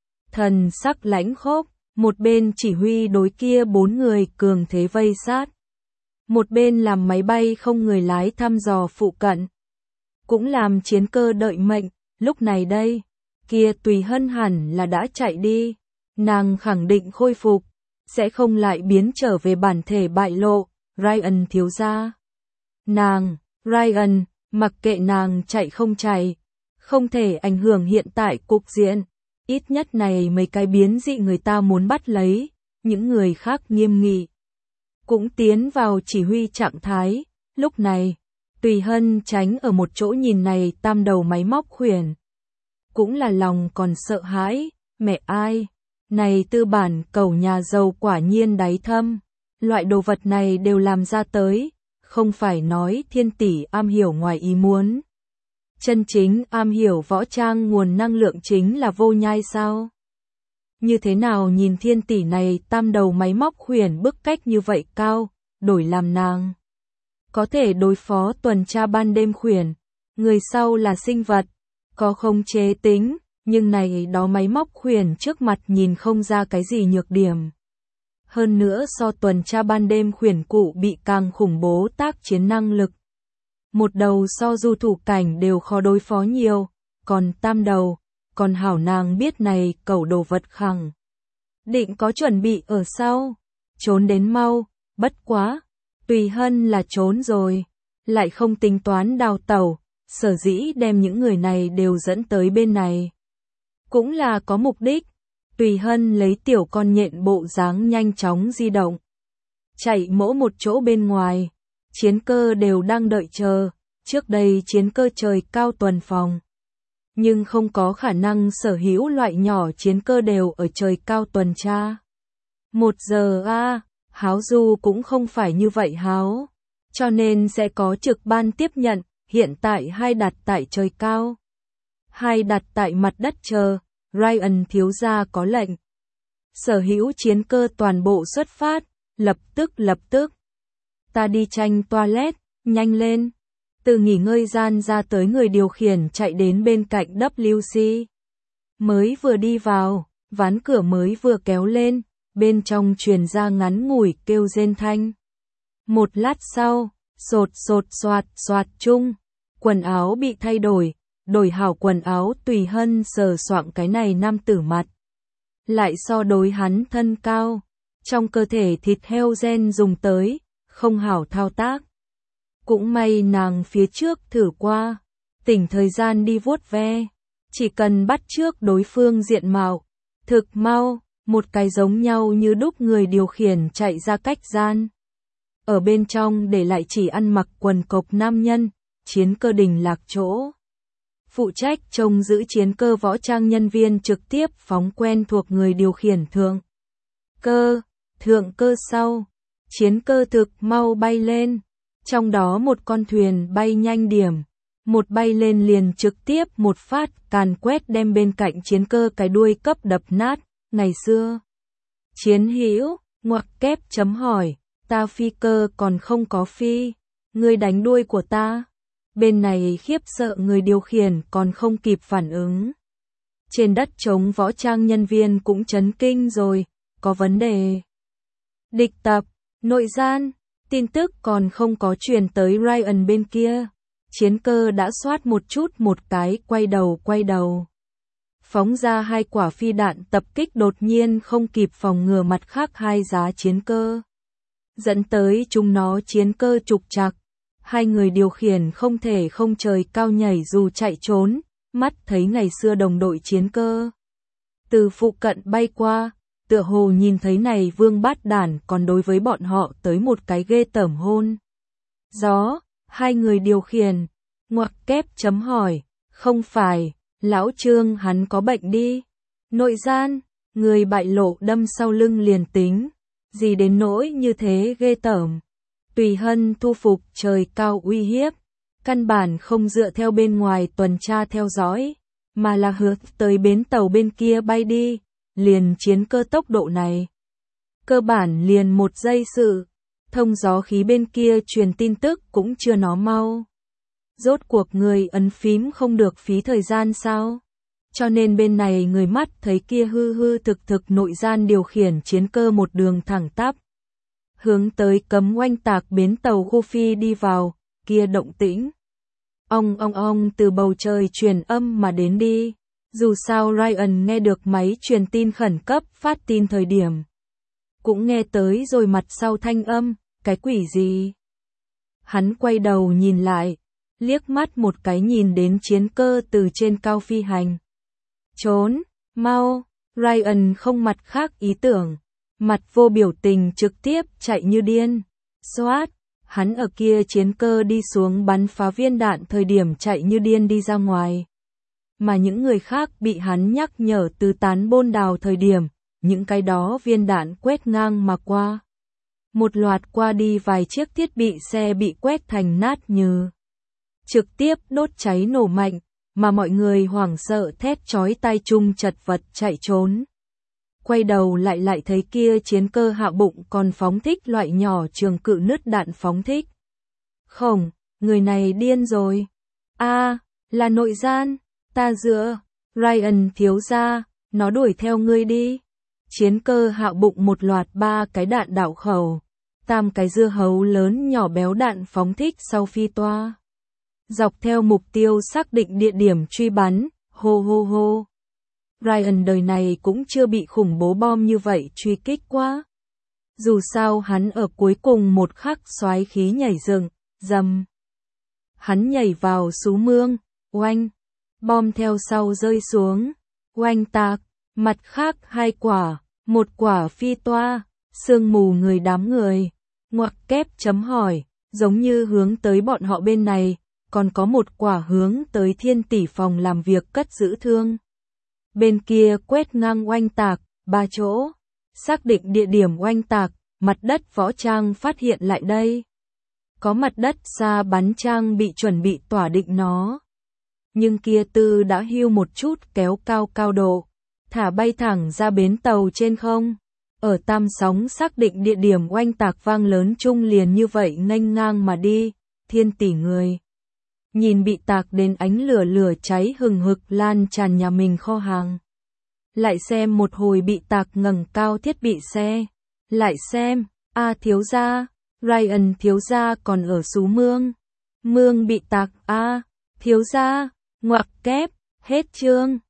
[SPEAKER 1] Thần sắc lãnh khốc, một bên chỉ huy đối kia bốn người cường thế vây sát. Một bên làm máy bay không người lái thăm dò phụ cận. Cũng làm chiến cơ đợi mệnh, lúc này đây, kia Tùy Hân hẳn là đã chạy đi. Nàng khẳng định khôi phục, sẽ không lại biến trở về bản thể bại lộ, Ryan thiếu gia. Nàng, Ryan, mặc kệ nàng chạy không chạy, không thể ảnh hưởng hiện tại cục diện. Ít nhất này mấy cái biến dị người ta muốn bắt lấy, những người khác nghiêm nghị. Cũng tiến vào chỉ huy trạng thái, lúc này, Tùy Hân tránh ở một chỗ nhìn này tam đầu máy móc khuyển. Cũng là lòng còn sợ hãi, mẹ ai, Này tư bản cẩu nhà giàu quả nhiên đáy thâm. Loại đồ vật này đều làm ra tới, không phải nói Thiên tỷ am hiểu ngoài ý muốn. Chân chính am hiểu võ trang nguồn năng lượng chính là Vô Nhai sao? Như thế nào nhìn Thiên tỷ này tam đầu máy móc khuyển bức cách như vậy cao, đổi làm nàng. Có thể đối phó tuần tra ban đêm khuyển, người sau là sinh vật, có khống chế tính, nhưng này đó máy móc khuyển trước mặt nhìn không ra cái gì nhược điểm. Hơn nữa so tuần tra ban đêm khuyển cụ bị càng khủng bố tác chiến năng lực. Một đầu so du thủ cảnh đều khó đối phó nhiều, còn tam đầu, còn hảo nàng biết này cẩu đồ vật khẳng. Định có chuẩn bị ở sau, trốn đến mau, bất quá, Tùy Hân là trốn rồi, lại không tính toán đào tẩu, sở dĩ đem những người này đều dẫn tới bên này. Cũng là có mục đích, Tùy Hân lấy tiểu con nhện bộ dáng nhanh chóng di động. Chạy mỗi một chỗ bên ngoài, chiến cơ đều đang đợi chờ, trước đây chiến cơ trời cao tuần phòng. Nhưng không có khả năng sở hữu loại nhỏ chiến cơ đều ở trời cao tuần tra. 1 giờ háo du cũng không phải như vậy háo, cho nên sẽ có trực ban tiếp nhận, hiện tại 2 đặt tại trời cao. 2 đặt tại mặt đất chờ, Ryan thiếu gia có lệnh. Sở hữu chiến cơ toàn bộ xuất phát, lập tức. Ta đi tranh toilet, nhanh lên. Từ nghỉ ngơi gian ra tới người điều khiển chạy đến bên cạnh WC. Mới vừa đi vào, ván cửa mới vừa kéo lên, bên trong truyền ra ngắn ngủi kêu rên thanh. Một lát sau, sột soạt chung, quần áo bị thay đổi, đổi hảo quần áo Tùy Hân sờ soạng cái này nam tử mặt. Lại so đối hắn thân cao, trong cơ thể thịt heo gen dùng tới, không hảo thao tác. Cũng may nàng phía trước thử qua, tỉnh thời gian đi vuốt ve, chỉ cần bắt trước đối phương diện mạo, thực mau, một cái giống nhau như đúc người điều khiển chạy ra cách gian. Ở bên trong để lại chỉ ăn mặc quần cộc nam nhân, chiến cơ đình lạc chỗ. Phụ trách trông giữ chiến cơ võ trang nhân viên trực tiếp phóng quen thuộc người điều khiển thượng cơ sau, chiến cơ thực mau bay lên. Trong đó một con thuyền bay nhanh điểm, một bay lên liền trực tiếp một phát càn quét đem bên cạnh chiến cơ cái đuôi cấp đập nát. Ngày xưa, chiến hữu, ngoặc kép chấm hỏi, ta phi cơ còn không có phi, ngươi đánh đuôi của ta. Bên này khiếp sợ người điều khiển còn không kịp phản ứng. Trên đất trống võ trang nhân viên cũng chấn kinh rồi, có vấn đề. Địch tập, nội gian. Tin tức còn không có truyền tới Ryan bên kia. Chiến cơ đã xoát một chút một cái quay đầu. Phóng ra 2 quả phi đạn tập kích đột nhiên không kịp phòng ngừa mặt khác 2 giá chiến cơ. Dẫn tới chúng nó chiến cơ trục trặc. 2 người điều khiển không thể không trời cao nhảy dù chạy trốn, mắt thấy ngày xưa đồng đội chiến cơ. Từ phụ cận bay qua. Tựa hồ nhìn thấy này vương bát đản còn đối với bọn họ tới một cái ghê tởm hôn. Gió, 2 người điều khiển, ngoặc kép chấm hỏi, không phải, lão Trương hắn có bệnh đi. Nội gian, người bại lộ đâm sau lưng liền tính, gì đến nỗi như thế ghê tởm. Tùy Hân thu phục trời cao uy hiếp, căn bản không dựa theo bên ngoài tuần tra theo dõi, mà là hướng tới bến tàu bên kia bay đi. Liền chiến cơ tốc độ này. Cơ bản liền 1 giây sự, thông gió khí bên kia truyền tin tức cũng chưa nó mau. Rốt cuộc người ấn phím không được phí thời gian sao? Cho nên bên này người mắt thấy kia hư thực nội gian điều khiển chiến cơ một đường thẳng tắp. Hướng tới cấm oanh tạc bến tàu Goofy đi vào, kia động tĩnh. Ong từ bầu trời truyền âm mà đến đi. Dù sao Ryan nghe được máy truyền tin khẩn cấp phát tin thời điểm. Cũng nghe tới rồi mặt sau thanh âm, cái quỷ gì? Hắn quay đầu nhìn lại, liếc mắt một cái nhìn đến chiến cơ từ trên cao phi hành. Trốn, mau, Ryan không mặt khác ý tưởng, mặt vô biểu tình trực tiếp chạy như điên. Xoát, hắn ở kia chiến cơ đi xuống bắn phá viên đạn thời điểm chạy như điên đi ra ngoài. Mà những người khác bị hắn nhắc nhở từ tán bôn đào thời điểm, những cái đó viên đạn quét ngang mà qua. Một loạt qua đi vài chiếc thiết bị xe bị quét thành nát nhừ. Trực tiếp đốt cháy nổ mạnh, mà mọi người hoảng sợ thét chói tai chung chật vật chạy trốn. Quay đầu lại thấy kia chiến cơ hạ bụng còn phóng thích loại nhỏ trường cự nứt đạn phóng thích. Không, người này điên rồi. Là nội gian, ta dựa, Ryan thiếu gia, nó đuổi theo ngươi đi. Chiến cơ hạ bụng một loạt 3 cái đạn đảo khẩu, 8 cái dưa hấu lớn nhỏ béo đạn phóng thích sau phi toa. Dọc theo mục tiêu xác định địa điểm truy bắn, hô hô hô. Ryan đời này cũng chưa bị khủng bố bom như vậy truy kích quá. Dù sao hắn ở cuối cùng một khắc xoáy khí nhảy dựng, dầm. Hắn nhảy vào sú mương, oanh. Bom theo sau rơi xuống, oanh tạc. Mặt khác 2 quả, một quả phi toa, sương mù người đám người. Ngoặc kép chấm hỏi, giống như hướng tới bọn họ bên này, còn có một quả hướng tới Thiên Tỷ phòng làm việc cất giữ thương. Bên kia quét ngang oanh tạc, 3 chỗ. Xác định địa điểm oanh tạc, mặt đất võ trang phát hiện lại đây. Có mặt đất xa bắn trang bị chuẩn bị tỏa định nó. Nhưng kia tư đã hưu một chút kéo cao cao độ, thả bay thẳng ra bến tàu trên không. Ở tam sóng xác định địa điểm oanh tạc vang lớn chung liền như vậy nghênh ngang mà đi, Thiên Tỷ người. Nhìn bị tạc đến ánh lửa cháy hừng hực lan tràn nhà mình kho hàng. Lại xem một hồi bị tạc ngẩng cao thiết bị xe. Lại xem, thiếu gia, Ryan thiếu gia còn ở sú mương. Mương bị tạc, thiếu gia, ngoặc kép, hết chương.